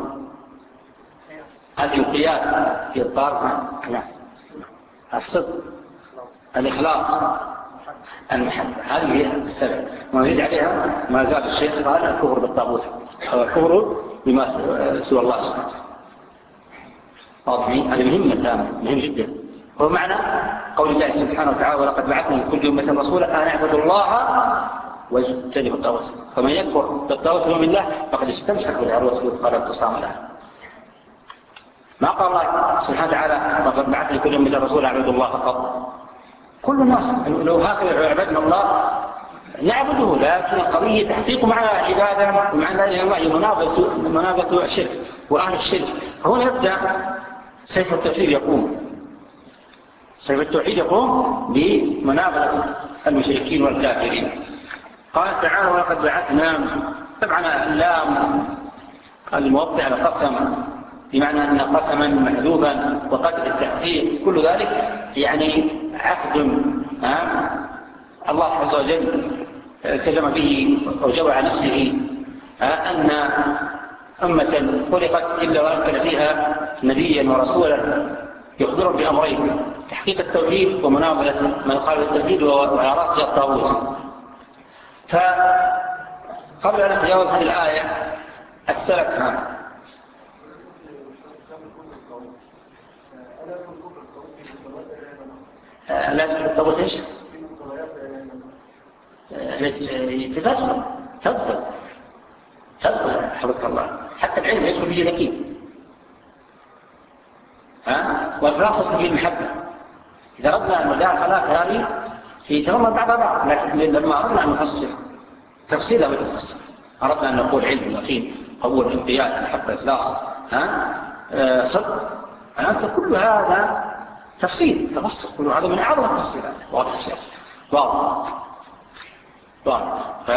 الانقياد في الطاعة، الصدق، الإخلاص، المحبة. هذه هي السبع. ونزيد عليها ما زال الشيخ قال الكفر بالطاغوت أو الكفر بما سوى الله سبحانه وتعالى. هذا مهم الآن، مهم جدا. هو معنى قول الله سبحانه وتعالى: ولقد بعثنا لكل أمة رسولا أن اعبدوا الله واجتنبوا الطاغوت. فمن يكفر بالطاغوت ومن الله فقد استمسك بالعروة الوثقى لا انفصام لها. ما قال الله سبحانه وتعالى: وقد بعثنا لكل أمة رسولا أن اعبدوا الله فقط. كل الناس لو هكذا عبدنا الله نعبده، لكن القضية تحقيق معنى العبادة ومعنى لا إله إلا الله مناظرة مناظرة الشرك وأهل الشرك. هنا يبدأ سيف التوحيد يقوم سيف التوحيد يقوم بمناظرة المشركين والكافرين. قال تعالى ولقد بعثنا، طبعا اللام الموضع القسم بمعنى أن قسما محذوفا وقدر التحقيق، كل ذلك يعني عهد الله عز وجل التزم به وجب على نفسه أن أمة خلقت إلا وأرسل فيها نبيا ورسولا يخبر بأمرين: تحقيق التوحيد ومناظرة ما يخالف التوحيد وعلى رأسها الطاغوت. فقبل أن نتجاوز هذه الآية السلف لا تحقيق الطاغوت ايش؟ تدخل تدخل تدخل حفظك الله، حتى العلم يدخل به اليقين ها والراسخ به المحبة. إذا أردنا المداخلات هذه سيتضمن بعضها بعض، لكن لما أردنا أن نفسر تفصيلا ونفسر، أردنا أن نقول علم اليقين قبول انقياد محبة إخلاص ها أه صدق أنت كل هذا تفصيل تفصل، كل هذا من أعظم التفصيلات. واضح الشيء واضح واضح.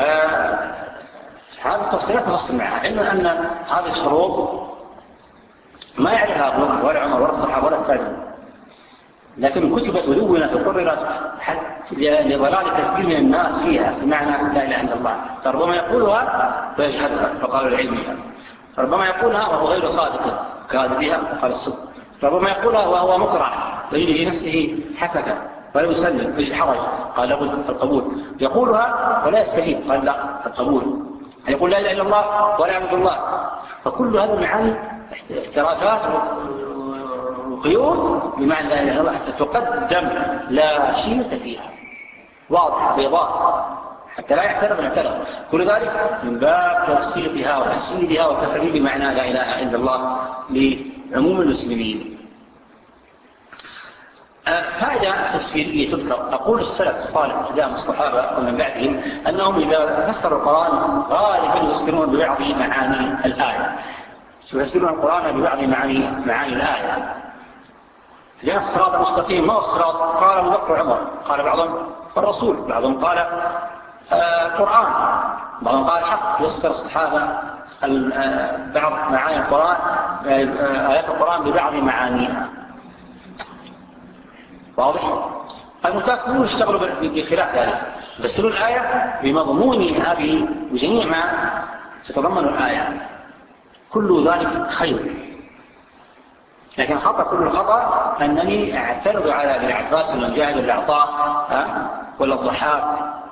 فهذه التفصيلات نفصل معها، علما أن هذه الشروط ما يعرفها أبو بكر ولا عمر ولا الصحابة ولا التابعين، لكن كتبت ودونت وقررت حتى لضلال كثير من الناس فيها، بمعنى لا إله إلا الله. فربما يقولها ويجهلها فقالوا العلمها، ربما يقولها وهو غير صادق كاذبها وقال الصدق، ربما يقولها وهو مكره ويجد لنفسه حسكة ولا يسلم ويجد حرج قال لابد القبول، يقولها ولا يستجيب قال لا القبول، يقول لا إله إلا الله ولا يعبد الله. فكل هذا المعاني احترازات وقيود بمعنى لا إله إلا الله حتى تقدم لا شيء فيها، واضحة بيضاء حتى لا يحترم الاعتراف. كل ذلك من باب تفسيرها وتسييرها وتفريد بمعنى لا إله إلا الله لعموم المسلمين. فائدة تفسيرية تذكر، أقول السلف الصالح قدام الصحابة ومن بعدهم أنهم إذا فسروا القرآن غالبا يفسرون ببعض معاني الآية، يفسرون القرآن ببعض معاني معاني الآية. لأن الصراط المستقيم ما هو الصراط؟ قال أبو بكر وعمر، قال بعضهم الرسول، بعضهم قال القرآن، بعضهم قال الحق. يفسر الصحابة بعض معاني القرآن آيات القرآن ببعض معانيها. واضح؟ المتأكدون اشتغلوا بخلاف ذلك، بسروا الآية بمضمونها بجميع ما تتضمن الآية، كل ذلك خير. لكن خطأ كل خطأ أنني أعترض على ابن عباس والمجاهد والعطاء ولا الضحاك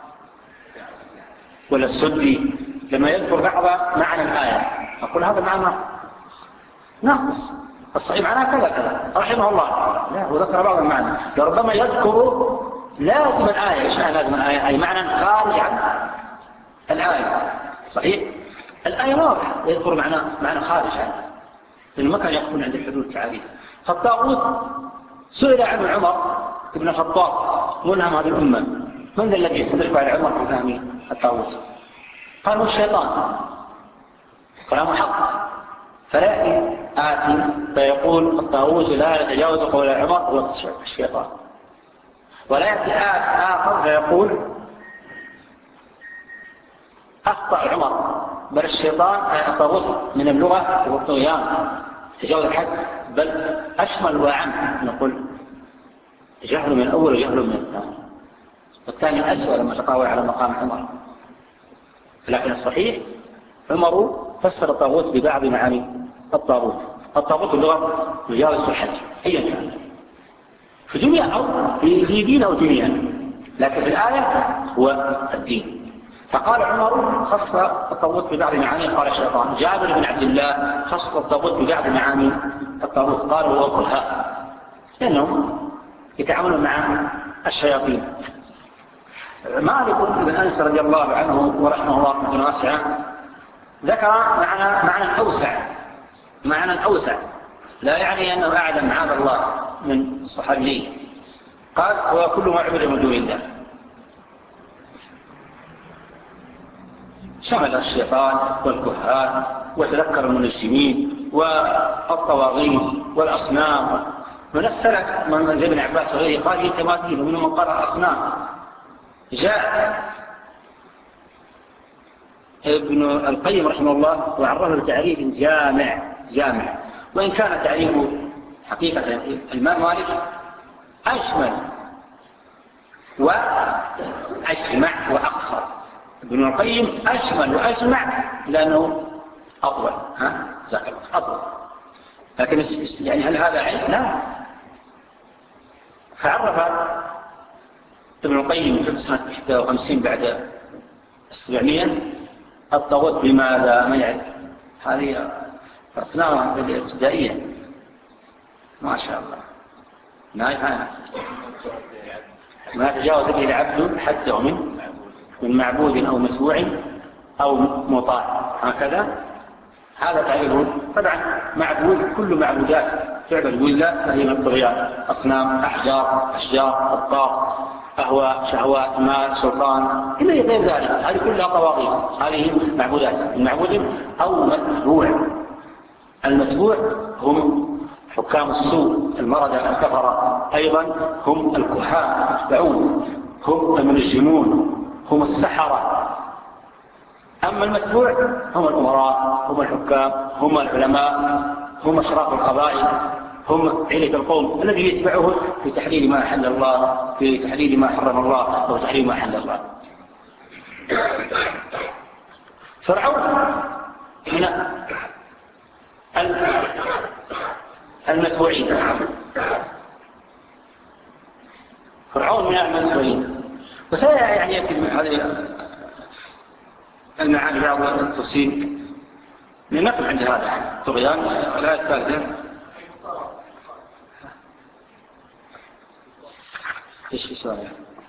ولا السدي لما يذكر بعض معنى الآية، أقول هذا معنى ناقص، الصحيح معناه كذا كذا رحمه الله، لا هو ذكر بعض المعنى، لربما يذكر لازم الآية. إيش معنى لازم الآية؟ أي معنى خارج عن الآية. صحيح الآية واضح يذكر معنى معنى خارج عنه، لأنه ما كان يكون عند الحدود التعريف. فالطاغوت سئل عنه عمر ابن الخطاب ملهم هذه الأمة، من ذا الذي يستدرك على عمر في فهم الطاغوت؟ قال هو الشيطان، كلامه حق. فلا آتي فيقول الطاغوت لا يتجاوز قول عمر هو الشيطان، ولا يأتي آت آخر فيقول أخطأ عمر، بل الشيطان الطاغوت من اللغة هو الطغيان تجاوز الحد، بل أشمل وأعم، نقول جهل من الأول وجهل من الثاني، والثاني أسوأ لما تطاول على مقام عمر. لكن الصحيح عمر فسر الطاغوت ببعض معاني الطاغوت. الطاغوت اللغة يجاوز الحد أيا كان في دنيا أو في دين أو دنيا، لكن في الآية هو الدين. فقال عمر خص الطاغوت ببعض معاني قال الشيطان. جابر بن عبد الله خص الطاغوت ببعض معاني الطاغوت قال هو الكهان، لأنهم يتعاملون مع الشياطين. مالك بن أنس رضي الله عنه ورحمه الله رحمه واسعة ذكر معنى معنى أوسع، معنى أوسع لا يعني أنه أعلم معاذ الله من الصحابيين. قال هو كل ما عبد من دون الله. شمل الشيطان والكهان وتذكر المنجمين والطواغيت والأصنام. من السلف من زي ابن عباس وغيره قال هي تماثيل، ومنهم من قال أصنام. جاء ابن القيم رحمه الله وعرفه بتعريف جامع جامع وإن كان تعريفه حقيقة الإمام مالك أشمل وأجمع وأقصر. ابن القيم أشمل وأجمع لأنه أطول، ها زاكر أطول، لكن يعني هل هذا علم؟ لا. فعرف ابن القيم في سنة واحد وخمسين بعد السبعمية الطاغوت بماذا؟ ما يعرف. هذه أصنامها في الابتدائية ما شاء الله نايفها ما تجاوز به العبد حده من من معبود أو متبوع أو مطاع، هكذا هذا تعريفه. طبعا معبود كل معبودات تعبد ولا فهي من الطغيان، أصنام، أحجار، أشجار، أبطار، أهواء، شهوات، مال، سلطان، إلى غير ذلك. هذه كلها طواغيت، هذه معبودات. المعبود أو متبوع. المتبوع هم حكام السوء المردة الكفرة، أيضا هم الكهان يتبعون، هم المنجمون، هم السحرة. أما المتبوع هم الأمراء، هم الحكام، هم العلماء، هم أشراف القبائل، هم علة القوم الذي يتبعه في تحليل ما أحل الله، في تحليل ما حرم الله، أو تحليل ما أحل الله. فرعون هنا المتبوعين، فرعون من المتبوعين. وسيأتي يعني يمكن هذه المعاني بعض التفصيل لنقف عند هذا الطغيان. الآية الثالثة ايش في سؤال؟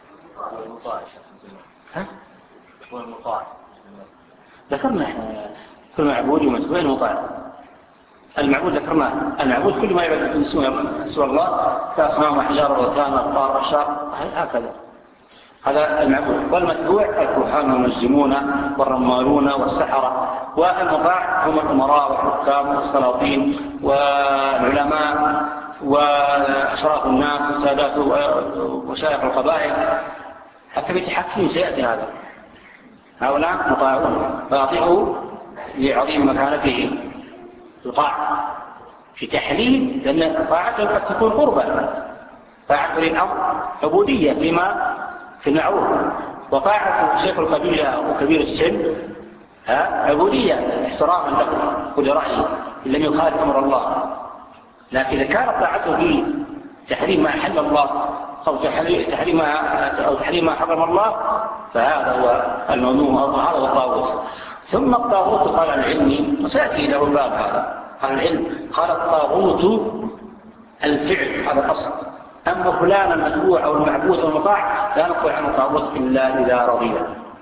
ها؟ والمطاع ذكرنا احنا كل معبود ومتبوع المطاع. المعبود ذكرنا المعبود كل ما يعبد من سوى الله كأصنام أحجار وأوثان أبطار أشجار هكذا، هذا المعبود. والمتبوع الكهان والمنجمون والرمالون والسحرة. والمطاع هم الأمراء والحكام والسلاطين والعلماء وأشراف الناس وسادات وشائق القبائل. حتى بتحكم سيأتي هذا. هؤلاء مطاعون فأطيعوا لعظيم مكانته يطاع في تحليل، لأن طاعته قد تكون قربة. طاعة للأمر عبودية فيما في المعروف، وطاعة شيخ القبيلة وكبير السن عبودية احتراما له ولرأيه إن لم يخالف أمر الله. لكن إذا كانت طاعته في تحريم ما أحل الله أو تحريم ما أو تحريم ما حرم الله فهذا هو الممنوع، هذا هو الطاغوت. ثم الطاغوت قال العلم، وسيأتي له الباب هذا قال العلم، قال الطاغوت الفعل، هذا الأصل. أما فلان المتبوع أو المعبود أو المطاع لا نقول عنه طاغوت إلا إذا رضي،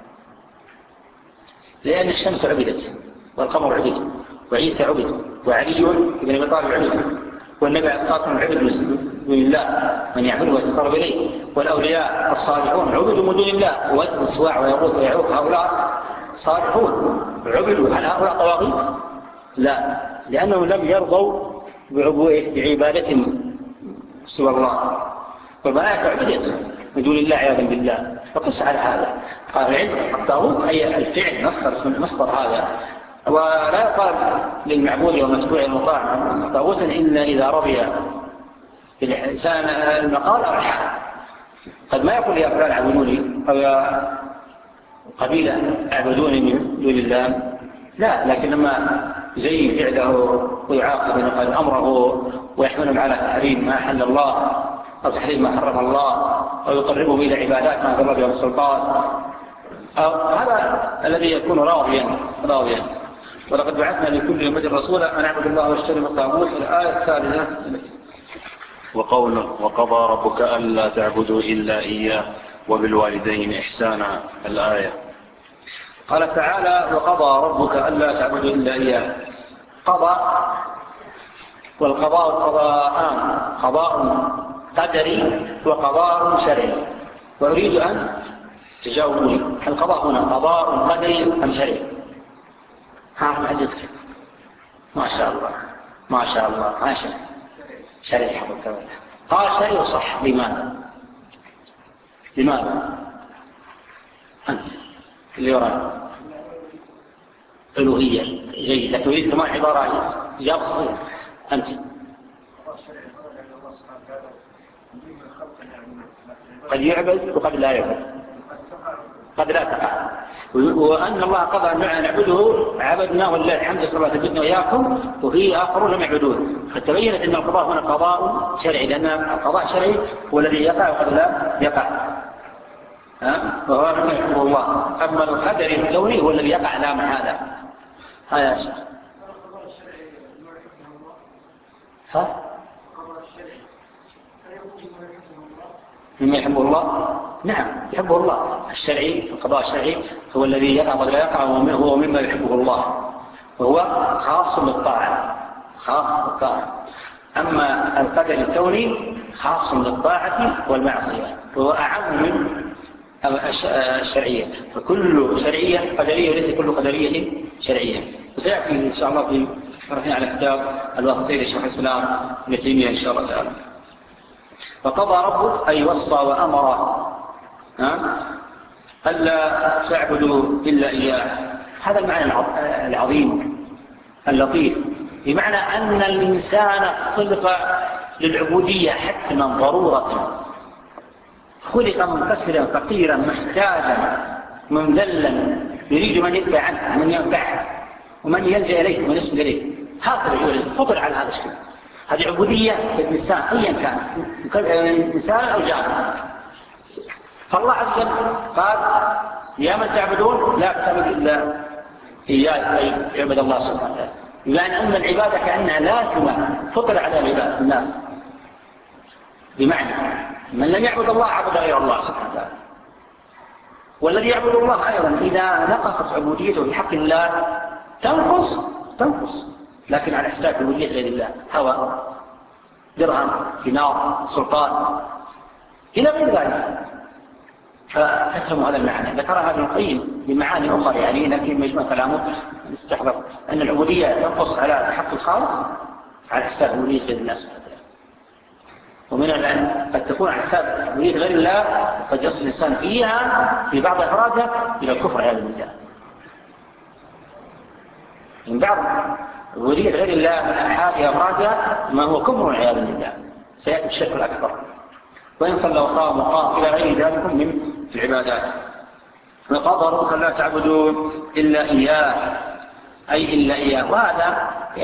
لأن الشمس عبدت والقمر عبد وعيسى عبد وعلي بن أبي طالب عبد والنبي عليه الصلاة والسلام عبد من دون الله من يعبده ويتقرب إليه، والأولياء الصالحون عبدوا من دون الله، وود وسواع ويغوث ويعوق هؤلاء صالحون عبدوا. هل هؤلاء طواغيت؟ لا، لأنهم لم يرضوا بعبادتهم سوى الله، والملائكة عبدت من دون الله عياذا بالله. فقص على هذا. قال العلم الطاغوت أي الفعل، مصدر مصدر هذا. ولا يقال للمعبود والمتبوع المطاع طاغوتا إلا إذا رضي الإنسان المقال أو الحال. قد ما يقول يا فلان عبدوني أو يا قبيلة اعبدوني من دون الله، لا، لكن لما زي فعله ويعاقب بنقل أمره ويحملهم على تحريم ما أحل الله أو تحريم ما حرم الله أو يقربهم إلى عبادات ما أنزل بها السلطان، هذا الذي يكون راضيا راضيا. ولقد بعثنا لكل أمة رسولا أن اعبدوا الله واجتنبوا الطاغوت. الآية الثالثة وقوله وقضى ربك ألا تعبدوا إلا إياه وبالوالدين إحسانا. الآية. قال تعالى وقضى ربك ألا تعبدوا إلا إياه. قضى، والقضاء قضاءان، قضاء قدري وقضاء شرعي. وأريد أن تجاوبوني، القضاء هنا قضاء قدري أم شرعي؟ ها عجبت ما شاء الله ما شاء الله ما شاء الله شرعي حفظك الله. قال شرعي صح. لماذا؟ لماذا؟ أنت اللي وراء ألوهية جيد، لكن تريد كمان عبارة إجابة صحيحة. أنت قد يعبد وقد لا يعبد، قد لا تقع، وأن الله قضى أن نعبده عبدنا ولله الحمد صلى الله عبدنا وإياكم، وفي آخرون لم يعبدون. فتبينت أن القضاء هنا قضاء شرعي، لأن القضاء الشرعي هو الذي يقع وقد لا يقع، وهو مما يحبه الله. أما القدر الكوني هو الذي يقع لا محالة. هيا شيخ ها مما يحبه الله. نعم يحبه الله. الشرعي القضاء الشرعي هو الذي يقع ولا يقع، وهو مما يحبه الله، وهو خاص بالطاعة، خاص بالطاعة. أما القدر الكوني خاص بالطاعة والمعصية، وهو أعم من الشرعية. فكل شرعية قدرية وليس كل قدرية شرعية. وسيأتي إن شاء الله في مرحلة على كتاب الواسطية للشيخ الإسلام ابن تيمية إن شاء الله تعالى. فقضى ربك أي وصى وأمر ألا تعبدوا إلا إياه. هذا المعنى العظيم اللطيف، بمعنى أن الإنسان خلق للعبودية حتما ضرورة، خلق منكسرا فقيرا محتاجا مذلا، يريد من يتبع عنه ومن ينفعه ومن يلجأ إليه ومن يسجد إليه. هذا الرجل فطر على هذا الشيء. هذه عبودية للإنسان أيا كان، إنسان أو جان. فالله عز وجل قال يا من تعبدون لا تعبد إلا إياه، يعبد الله سبحانه وتعالى. يعني أن العبادة كأنها لازمة فطر على العباد الناس، بمعنى من لم يعبد الله عبد غير الله سبحانه وتعالى. والذي يعبد الله أيضا إذا نقصت عبوديته في حق الله تنقص تنقص لكن على حساب عبودية غير الله، هوى، درهم، دينار، سلطان، إلى غير ذلك. فافهموا هذا المعنى. ذكرها ابن القيم بمعاني أخرى يعني، لكن مجمع كلامه نستحضر أن العبودية تنقص على حق الخالق على حساب عبودية غير الله سبحانه وتعالى. ومن الآن قد تكون على حساب عبودية غير الله، وقد يصل الإنسان فيها في بعض أفرادها إلى الكفر هذا المجال. من بعض عبودية غير الله من أحد أفرادها ما هو كفر عياذ بالله، سيأتي الشرك الأكبر. وإن صلى وصام وقام إلى غير ذلك من العبادات. وقضى ربك لا تعبدوا إلا إياه أي إلا إياه. وهذا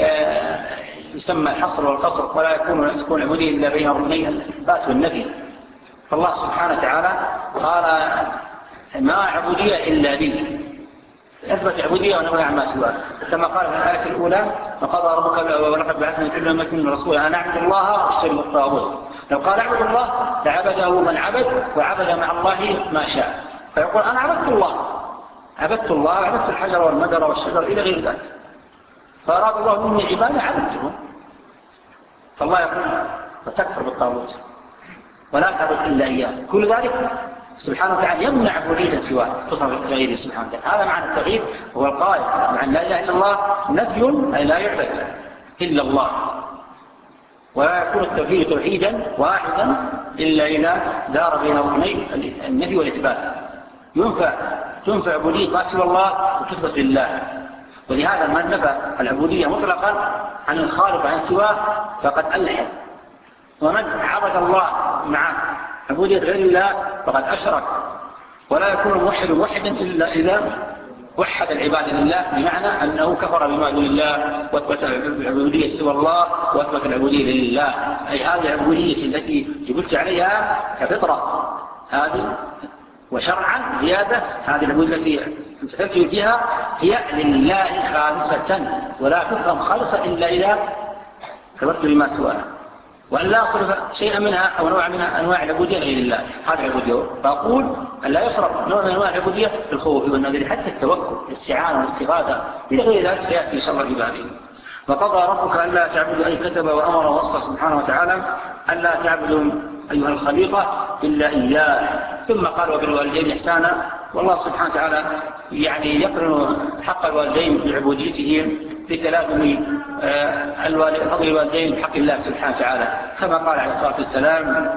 يسمى الحصر والقصر، ولا يكون تكون عبودية إلا بين ركني الإثبات والنفي. فالله سبحانه وتعالى قال ما عبودية إلا لي، أثبت عبودية ونفي عن ما سواه، كما قال في الآية الأولى وقضى ربك ولقد بعثنا كل أمة من رسول أن اعبدوا الله واجتنبوا الطاغوت. لو قال اعبدوا الله لعبده من عبد وعبد مع الله ما شاء، فيقول أنا عبدت الله عبدت الله عبدت الحجر والمدر والشجر إلى غير ذلك، فأراد الله مني عبادة عبدته. فالله يقول وتكفر بالطاغوت ولا تعبد إلا إياه. كل ذلك سبحانه وتعالى يمنع عبودية سواه تصرف غيره سبحانه وتعالى. هذا معنى التوحيد، وهو القائل معنى لا إله إلا الله نفي أي لا يعبد إلا الله. ولا يكون التوحيد توحيدا واحدا إلا إذا دار بين ركني النفي والإثبات. ينفع تنفع عبودية ما سوى الله وتثبت لله. ولهذا من نفى العبودية مطلقا عن الخالق عن سواه فقد ألحد، ومن عبد الله مع عبودية غير الله فقد أشرك. ولا يكون موحد موحدا إلا إذا وحد العبادة لله، بمعنى أنه كفر بما دون الله وأثبت العبودية سوى الله وأثبت العبودية لله. أي هذه العبودية التي جبلت عليها كفطرة هذه، وشرعا زيادة هذه العبودية التي تتكلم فيها هي لله خالصة، ولا تفهم خالصة إلا إذا كفرت بما سواها، وأن لا يصرف شيئا منها أو نوع منها أنواع العبودية غير الله. هذا العبودية. فأقول أن لا يصرف نوع من أنواع العبودية في الخوف والنذر حتى التوكل الاستعانة والاستغاثة إلى غير ذلك سيأتي إن شاء الله عباده. وقضى ربك ألا تعبدوا أي كتب وأمر ووصى سبحانه وتعالى ألا تعبدوا أيها الخليقة إلا إياه. ثم قال وبالوالدين إحسانا. والله سبحانه وتعالى يعني يقرن حق الوالدين بعبوديته لتلازم فضل الوالدين بحق الله سبحانه وتعالى، كما قال عليه الصلاة والسلام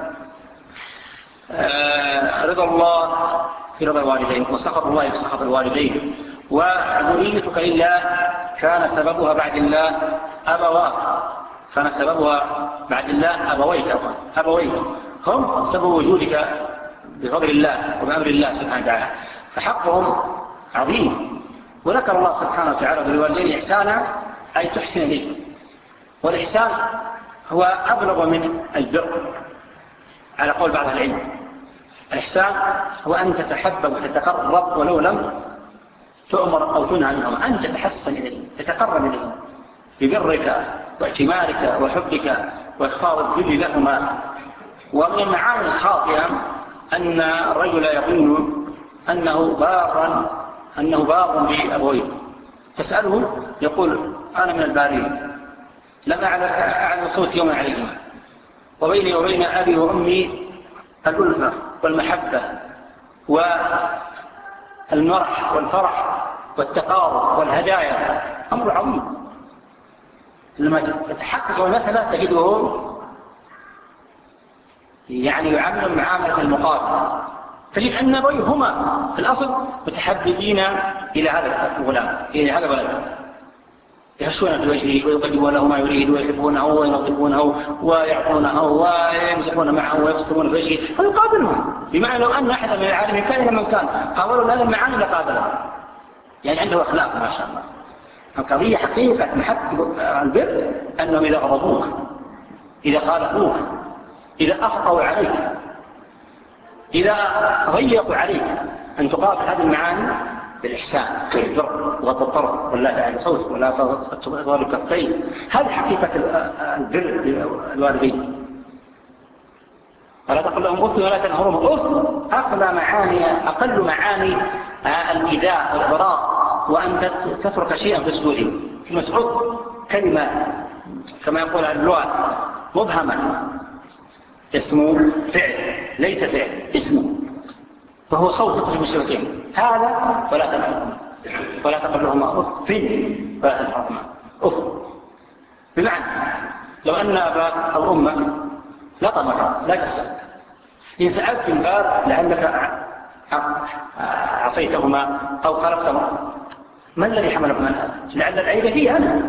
رضا الله في رضا الوالدين وسخط الله في سخط الوالدين، وعبوديتك لله كان سببها بعد الله أبواك، كان سببها بعد الله أبويك أبويك هم سبب وجودك بفضل الله وبأمر الله سبحانه وتعالى، فحقهم عظيم. وذكر الله سبحانه وتعالى بالوالدين إحسانا أي تحسن إليه، والإحسان هو أبلغ من البر على قول بعض العلم. الإحسان هو أن تتحبب وتتقرب ولو لم تؤمر أو تنهى منهم، أن تتحسن إليه تتقرب إليه ببرك واعتمارك وحبك وإخفاض الذل لهما. ومن المعاني الخاطئة أن الرجل يظن أنه بار أنه بار بأبويه، تسأله يقول أنا من البارين لم أعلم صوت يوم عليهما، وبيني وبين أبي وأمي الألفة والمحبة والمرح والفرح والتقارب والهدايا، أمر عظيم. لما تتحقق المسألة تجده يعني يعامل معاملة المقابل، تجد أن أبويه هما في الأصل متحببين إلى هذا الغلام إلى هذا الولد، يهشون في وجهه ويقدمون له ما يريد ويحبونه وينظفونه ويعطونه ويمزحون معه ويفصلون في وجهه فيقابلهم. بمعنى لو أن أحد من العالم كان لمن كان قابلوا هذا المعاني لقابلهم، يعني عنده أخلاق ما شاء الله. القضية حقيقة محبة البر أنهم إذا غضبوك إذا خالفوك إذا أخطأوا عليك إذا ضيقوا عليك أن تقابل هذه المعاني بالإحسان بالبر وغض الطرف ولا تعالى صوت ولا تضرب كفين. هذه حقيقة البر للوالدين. ولا تقل لهم أف ولا تنهرهم أف، أقل معاني أقل معاني الإيذاء والإضرار وأن تترك شيئا في صدورهم. كلمة أف كلمة كما يقول اللغة مبهمة، اسمه فعل ليس فعل اسمه، فهو صوت تخرج من الشفتين. هذا ولا تنهرهما ولا تقل لهما أف ولا تنهرهما أف، بمعنى لو أن أباك أو أمك لطمك لا تسأل، إن سألت من باب لأنك عصيتهما أو خالفتهما ما الذي حملهما؟ لعل العيب فيه أنا.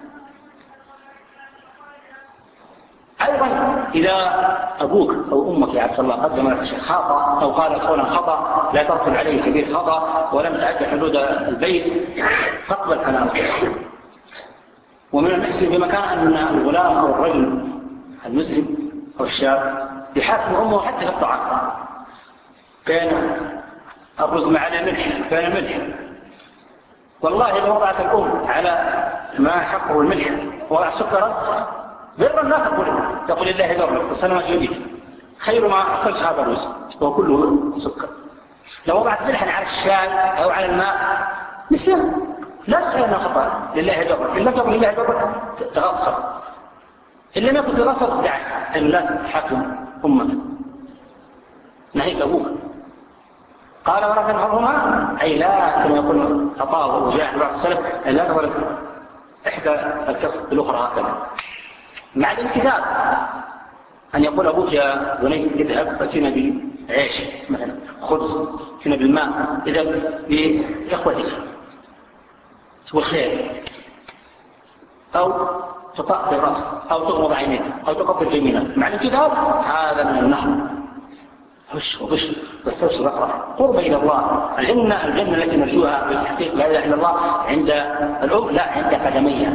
أيضا إذا أبوك أو أمك يا عبد الله قدم لك شيء خطأ أو قال قولا خطأ لا ترتب عليه كبير خطأ ولم تعد حدود البيت فاقبل كلامه. ومن المحسن بمكان أن الغلام أو الرجل المسلم أو الشاب يحاكم أمه حتى في الطعام، كان الرز مع الملح كان الملح، والله لو وضعت الأم على ما حقه الملح وضع سكرا برا لا تقول تقول الله برا وسلامة جوديك خير ما أخلص هذا الرز وكله سكر. لو وضعت ملحا على الشاي أو على الماء نسيان لا تخير ما خطأ لله برا، إلا تقول لله برا تغصر، إلا ما كنت تغصر دعا أن لا حاكم أمك نهيك أبوك. قال ولا تنهرهما أي لا كما يقول خطاب وجاء بعض السلف لا تقول إحدى الكف الأخرى هكذا مع الامتثال، أن يقول أبوك يا بني اذهب فاتنا بعيش مثلا خبز فينا بالماء اذهب بإخوتك والخير، أو تطأ الرأس أو تغمض عينيك أو تقفل جميلك مع الامتثال. هذا من النهر هش وبش بس بقرأ قرب إلى الله. الجنة الجنة التي نرجوها بتحقيق لا إله إلا الله عند الأم لا عند قدميها.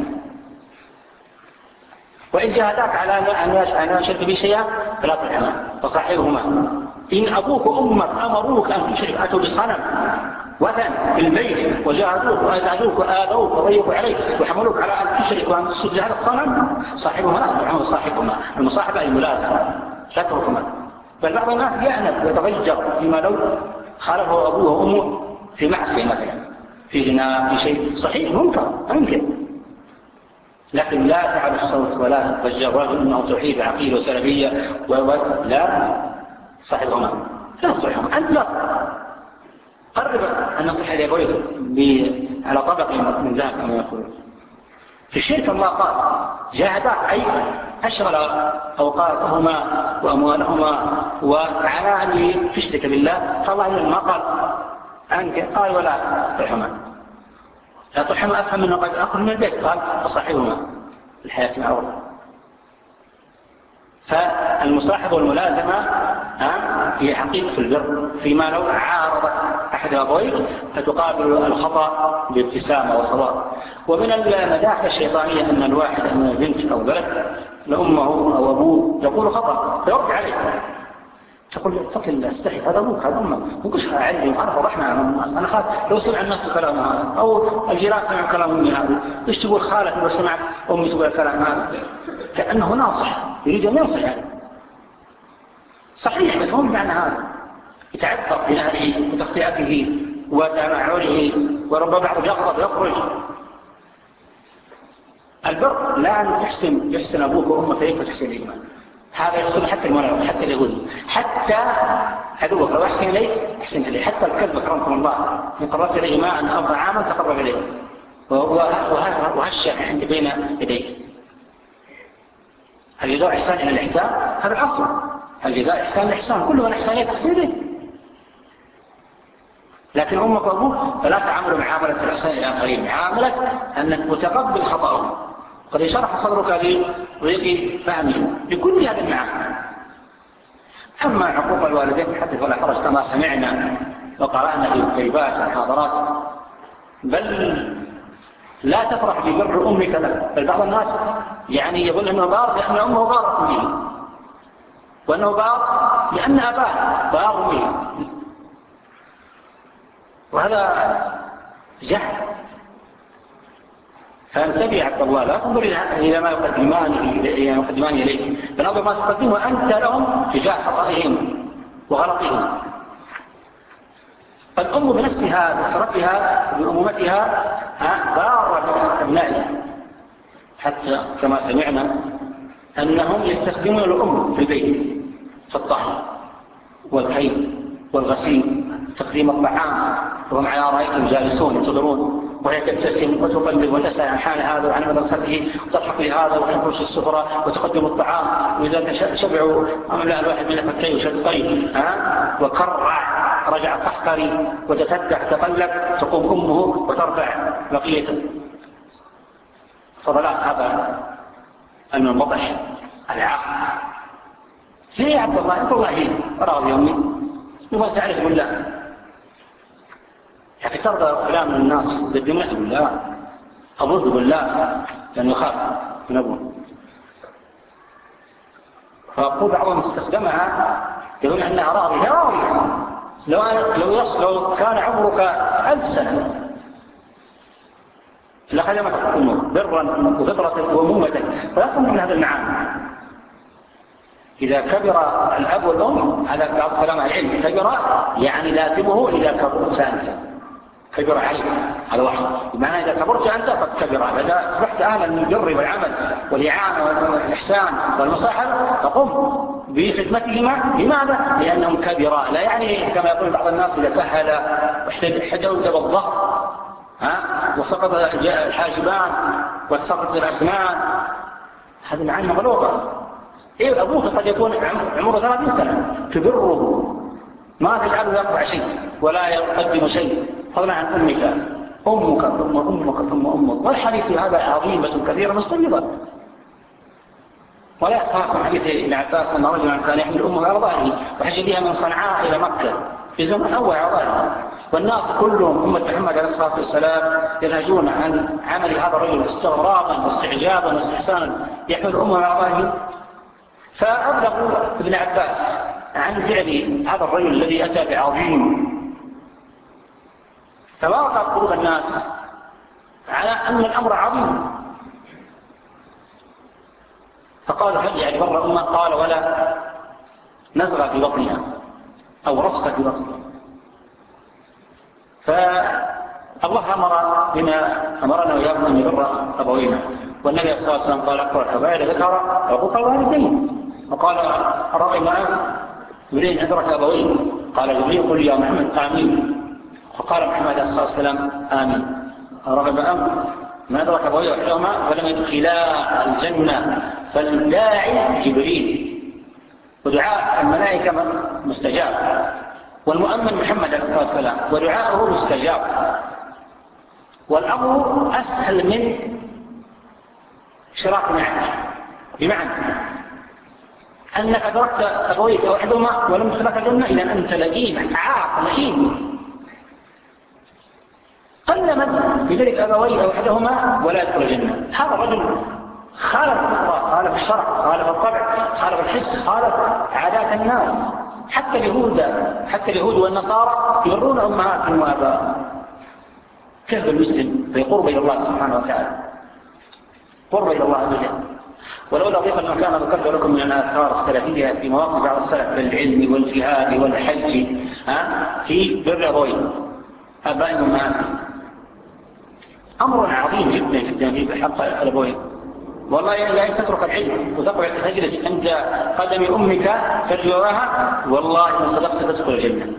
وإن جاهداك على أن يشرك بي شيئا فلا تطعهما وصاحبهما. إن أبوك وأمك أمروك أن تشرك أتوا بصنم وثن في البيت وجاهدوك وأزعجوك وآذوك وضيقوا عليك وحملوك على أن تشرك وأن تسجد لهذا الصنم صاحبهما لا تطعهما وصاحبهما. المصاحبة الملازمة لا تتركهما. بل بعض الناس يعنف ويتضجر فيما لو خالفه أبوه وأمه في معصية مثلا في غناء في شيء صحيح ممكن ممكن لكن لا تعلو الصوت ولا تضجر رجل انه توحيد عقيده وسلبيه لا صاحبهما لا تصلحهما. انت لا قرب ان نصح الى ابويك على طبق من ذهب كما يقولون. في الشرك الله قال جاهدا اي اشغل اوقاتهما واموالهما وعلى ان تشرك بالله، فالله ما قال انك قال ولا تطعهما. لا تطعهما افهم انه قد اخذ من البيت، قال اصاحبهما الحياه معروف. فالمصاحبه والملازمه هي حقيقه البر، فيما لو عارضت احد ابويك فتقابل الخطا بابتسامه وصواب. ومن المداخل الشيطانيه ان الواحد من البنت او ولد لامه او ابوه يقول خطا فيرد عليه، تقول اتق الله استحي، هذا ابوك هذا امك، وقشها علي وعرف رحمه عن الناس. انا خاف لو سمع الناس كلام هذا او الجيران سمعوا كلام امي هذا، ايش تقول خالتي لو سمعت امي تقول الكلام هذا؟ كانه ناصح يريد ان ينصح يعني. صحيح، بس هو بمعنى هذا يتعذر بنهره وتخطئته وتمعره، ورب بعض يغضب يخرج. البر لا أن يحسن يحسن أبوك وأمك فيك وتحسن إليهما، هذا يحسن حتى المنافق حتى اليهودي حتى عدوك لو أحسن إليك أحسن إليه، حتى الكلب أكرمكم الله إن قربت إليه ماء أو طعاما تقرب إليه وهشة عند بين يديك. الجزاء إحسان إلى الإحسان، هذا الأصل. الجزاء إحسان الإحسان، كل من إحسان إليك تحسن إليه. لكن أمك وأبوك فلا تعامل معاملة الإحسان إلى الآخرين، معاملة أنك متقبل خطأهم قد يشرح صدرك لضيق فهمه لكل هذا المعامل. أما عقوق الوالدين حدث ولا حرج كما سمعنا وقرأنا في الكتيبات والمحاضرات، بل لا تفرح ببر أمك لك، بل بعض الناس يعني يقول أنه بار لأن أمه بارت به، وأنه بار لأن أباه بار به، وهذا جهل. فانتبه يا عبد الله، لا تنظر إلى ما يقدمان إلى ما يقدمان إليك، بل أول ما تقدمه أنت لهم تجاه خطئهم وغلطهم. الأم بنفسها بأسرتها بأمومتها بارة بأبنائها، حتى كما سمعنا أنهم يستخدمون الأم في البيت في الطهي والكي والغسيل تقديم الطعام، وهم على رأيكم جالسون ينتظرون، وهي تبتسم وتقلب وتسأل عن حال هذا وعن مدرسته وتضحك لهذا وتنقش السفرة وتقدم الطعام، وإذا شبعوا أملا الواحد من فكي وشدقي وكرع رجع قحقري وتتبع تقلب، تقوم أمه وترفع بقية فضلات هذا المنبطح العاق. ليه يا عبد الله؟ عبد الله هي راضي أمي وما سألت بالله، يعني ترضى كلام الناس بالدماء بالله أبوه بالله لأنه يخاف من أبوه. فأقول بعضهم استخدمها يقول أنها راضية راضية لو, لو, لو كان عمرك ألف سنة لخدمت أمك برا وفطرة وأمومتك، فلا تنظر من هذا المعاني. إذا كبر الأب والأم هذا بعض كلام العلم، كبر يعني لازمه إذا كبرت أنت كبر عليك، هذا واحد. بمعنى إذا كبرت أنت قد كبر، إذا أصبحت أهلا للبر والعمل والإعانة والإحسان والمصاحبة فقم بخدمتهما. لماذا؟ لأنهم كبرا، لا يعني كما يقول بعض الناس إذا كهل واحتجوا دب الظهر ها وسقط الحاجبان وسقط الأسنان، هذه معاني مغلوطة. إيه أبوك قد يكون عمره ثلاثين سنة تبره ما تجعله يقطع شيء ولا يقدم شيء، فضلا عن أمك أمك ثم أمك ثم أمك. والحديث هذا عظيمة كثيرة مستمرة، ولا يخاف من حديث ابن عباس أن رجلا كان يحمل أمه على ظهره وحج بها من صنعاء إلى مكة في زمن أول على ظهره، والناس كلهم أمة محمد عليه الصلاة والسلام ينهجون عن عمل هذا الرجل استغرابا واستعجابا واستحسانا يحمل أمه على ظهره. فأبلغوا ابن عباس عن فعل هذا الرجل الذي أتى بعظيم، فواقع قلوب الناس على أن الأمر عظيم، فقالوا هل يعني بر أمه؟ قال ولا نزغ في بطنها أو رفصة في بطنها. فالله أمر بما أمرنا وياكم أن يبر أبوينا، والنبي صلى الله عليه وسلم قال أكبر الكبائر ذكر عقوق الوالدين، وقال رغم أنف يريد أن أدرك أبويه، قال جبريل قل يا محمد آمين، وقال محمد صلى الله عليه وسلم آمين. رغم أنف ما أدرك أبويه وحدهما ولم يدخلا الجنة، فالداعي جبريل ودعاء الملائكة مستجاب، والمؤمن محمد صلى الله عليه وسلم ودعاءه مستجاب. والأمر أسهل من اشتراك معك، بمعنى أنك أدركت أبويك وحدهما ولم تدخلك الجنة، إذا أنت لئيم عاق لئيم. قل من بذلك أبويه وحدهما ولا يدخل الجنة. هذا الرجل خالف الفطرة، خالف الشرع، خالف الطبع، خالف الحس، خالف عادات الناس. حتى اليهود حتى اليهود والنصارى يبرون أمهاتهم وآبائهم. كيف المسلم فيقرب إلى الله سبحانه وتعالى، قرب إلى الله عز وجل. ولو لطيف أنه كان ذكرت لكم من الآثار السلفية في مواقف بعض السلف بالعلم والجهاد والحج في بر أبويه آبائهم وأمهاتهم، أمر عظيم جدا جدا في حق الأبوين. والله لا أن تترك العلم وتقعد تجلس عند قدم أمك ترجوها، والله إن صدقت تدخل الجنة.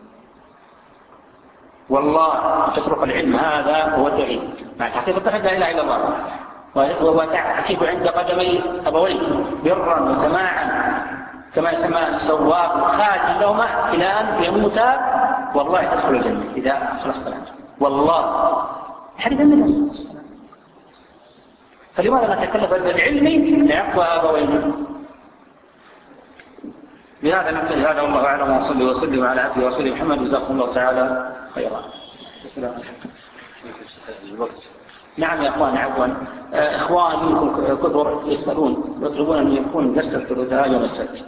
والله تترك العلم هذا هو التوحيد، مع حقيقة لا إله إلا الله، وتعكف عند قدمي أبويك برا وسماعا كما يسمى السواق خادم لهما إلى أن يموتا، والله تدخل الجنة إذا خلصت الأمر. والله حديث النبي صلى الله عليه وسلم. فلماذا نتكلف بالعلم ليقوى أبوينا؟ بهذا نبتدي. هذا والله أعلم، وصلي وسلم على عبده ورسوله محمد، جزاكم الله تعالى خيرا. السلام عليكم. نعم يا أخوان، عفوا إخوان منكم كثر يسألون يطلبون أن يكون درس الثلاثاء يوم السبت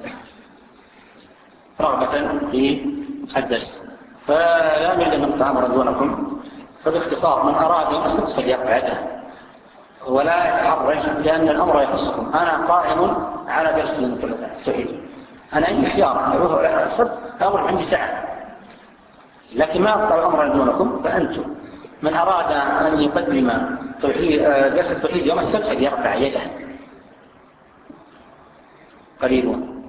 رغبة في الدرس، فلا نريد أن نتعامل دونكم. فباختصار من أراد يوم السبت فليقعده ولا يتحرج، لأن الأمر يخصكم. أنا قائم على درس الثلاثاء، أنا عندي خيار أروح على السبت أقول عندي ساعة، لكن ما أقطع الأمر دونكم. فأنتم من أراد أن يقدم درس التوحيد يوم السبت فليرفع يده. قريبون.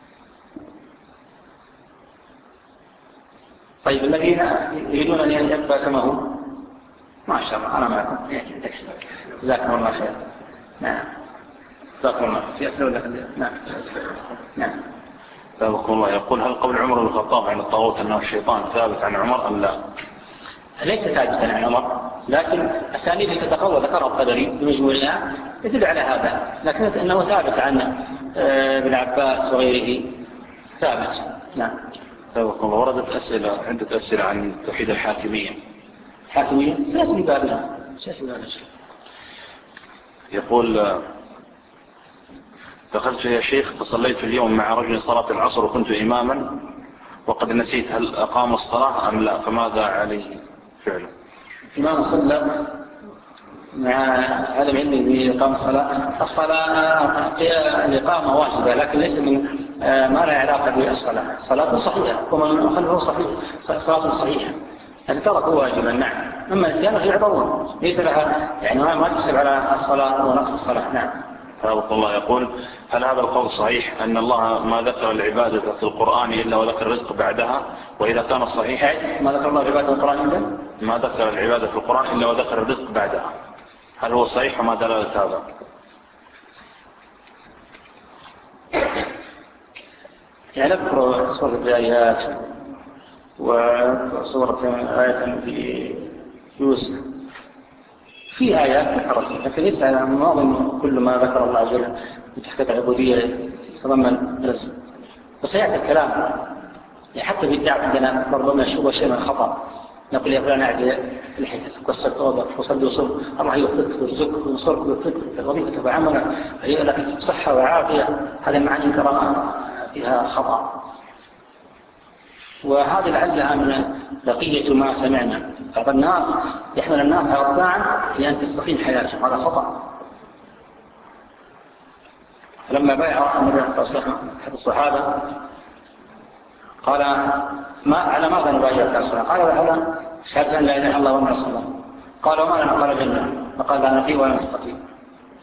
طيب الذين يريدون أن يبقى كما هو ما شاء الله أنا معكم. جزاكم الله خير. نعم جزاكم الله. في أسئلة ولا نعم نعم. جزاكم الله. يقول هل قول عمر بن الخطاب عن الطاغوت أنه الشيطان ثابت عن عمر أم لا؟ ليس ثابتا عن عمر، لكن أسانيد تتقوى ذكرها الطبري بمجموعها يدل على هذا، لكن أنه ثابت عن ابن عباس وغيره ثابت. نعم. وردت أسئلة عدة أسئلة عن توحيد الحاكمية. حاكمية سيأتي بابها. يقول دخلت يا شيخ فصليت اليوم مع رجل صلاة العصر وكنت إماما وقد نسيت هل أقام الصلاة أم لا، فماذا عليه فعله؟ إمام صلى مع عدم علمه بإقام الصلاة. الصلاة الإقامة واجبة، لكن ليس من ما لا علاقة بالصلاة. صلاة صحيحة ومن خلفه صحيح صلاة صحيحة، هذا ترك واجبا. نعم. أما النسيان فيعذرون، ليس لها يعني ما تحسب على الصلاة ونقص الصلاة. نعم. رحمه الله يقول هل هذا القول صحيح أن الله ما ذكر العبادة في القرآن إلا وذكر الرزق بعدها؟ وإذا كان صحيح ما ذكر الله العبادة في القرآن إلا ما ذكر العبادة في القرآن إلا وذكر الرزق بعدها، هل هو صحيح وما دلالة هذا؟ يعني نذكر سورة الجاريات وسورة آية في يوسف، في آيات ذكرت، لكن ليس على معظم كل ما ذكر الله عز وجل من تحقيق العبودية يتضمن رزق. وسيأتي الكلام يعني حتى في الدعوة عندنا ربما نشوف شيء من خطأ، نقول يا فلان أعد لحيتك وسط وضعك وصل وصل، الله يوفقك ويرزقك وينصرك ويوفقك وظيفتك وعملك هيئ لك صحة وعافية. هذه المعاني ترى فيها خطأ، وهذه لعلها من بقية ما سمعنا. بعض الناس يحمل الناس على الطاعة لأن تستقيم حياتهم، هذا خطأ. لما بايع النبي صلى الله عليه وسلم أحد الصحابة قال ما على ماذا نبايعك يا رسول الله؟ قال على شهادة أن لا إله إلا الله وأن رسول الله. قال وما لنا؟ قال جنة. فقال لا نفي ولا نستقيم.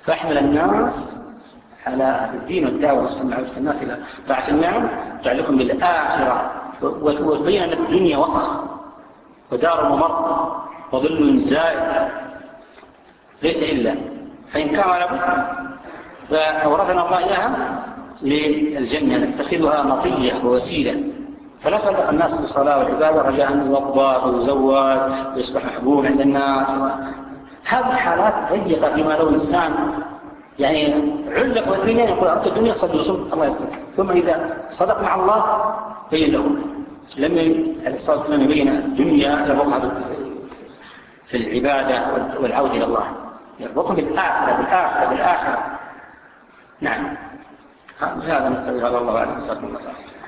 فاحمل الناس على الدين والدعوة والسمع الناس إلى طاعة النعم تعلقهم بالآخرة، وتبين أن الدنيا وسخ ودار ممر وظل زائد ليس إلا، فإن كان لابد فأورثنا الله إياها للجنة نتخذها مطية ووسيلة، فلا تلقى الناس بالصلاة والعبادة رجاء أن يوضع ويزوج ويصبح محبوب عند الناس. هذه حالات ضيقة فيما لو إنسان يعني علق والدنيا يقول أردت الدنيا صد وصم الله يذكرك، ثم إذا صدق مع الله بين له لم عليه الصلاة والسلام يبين الدنيا يربطها في العبادة والعودة إلى الله، يربطها بالآخرة بالآخرة بالآخرة. نعم هذا نتبع على الله وعلى الله.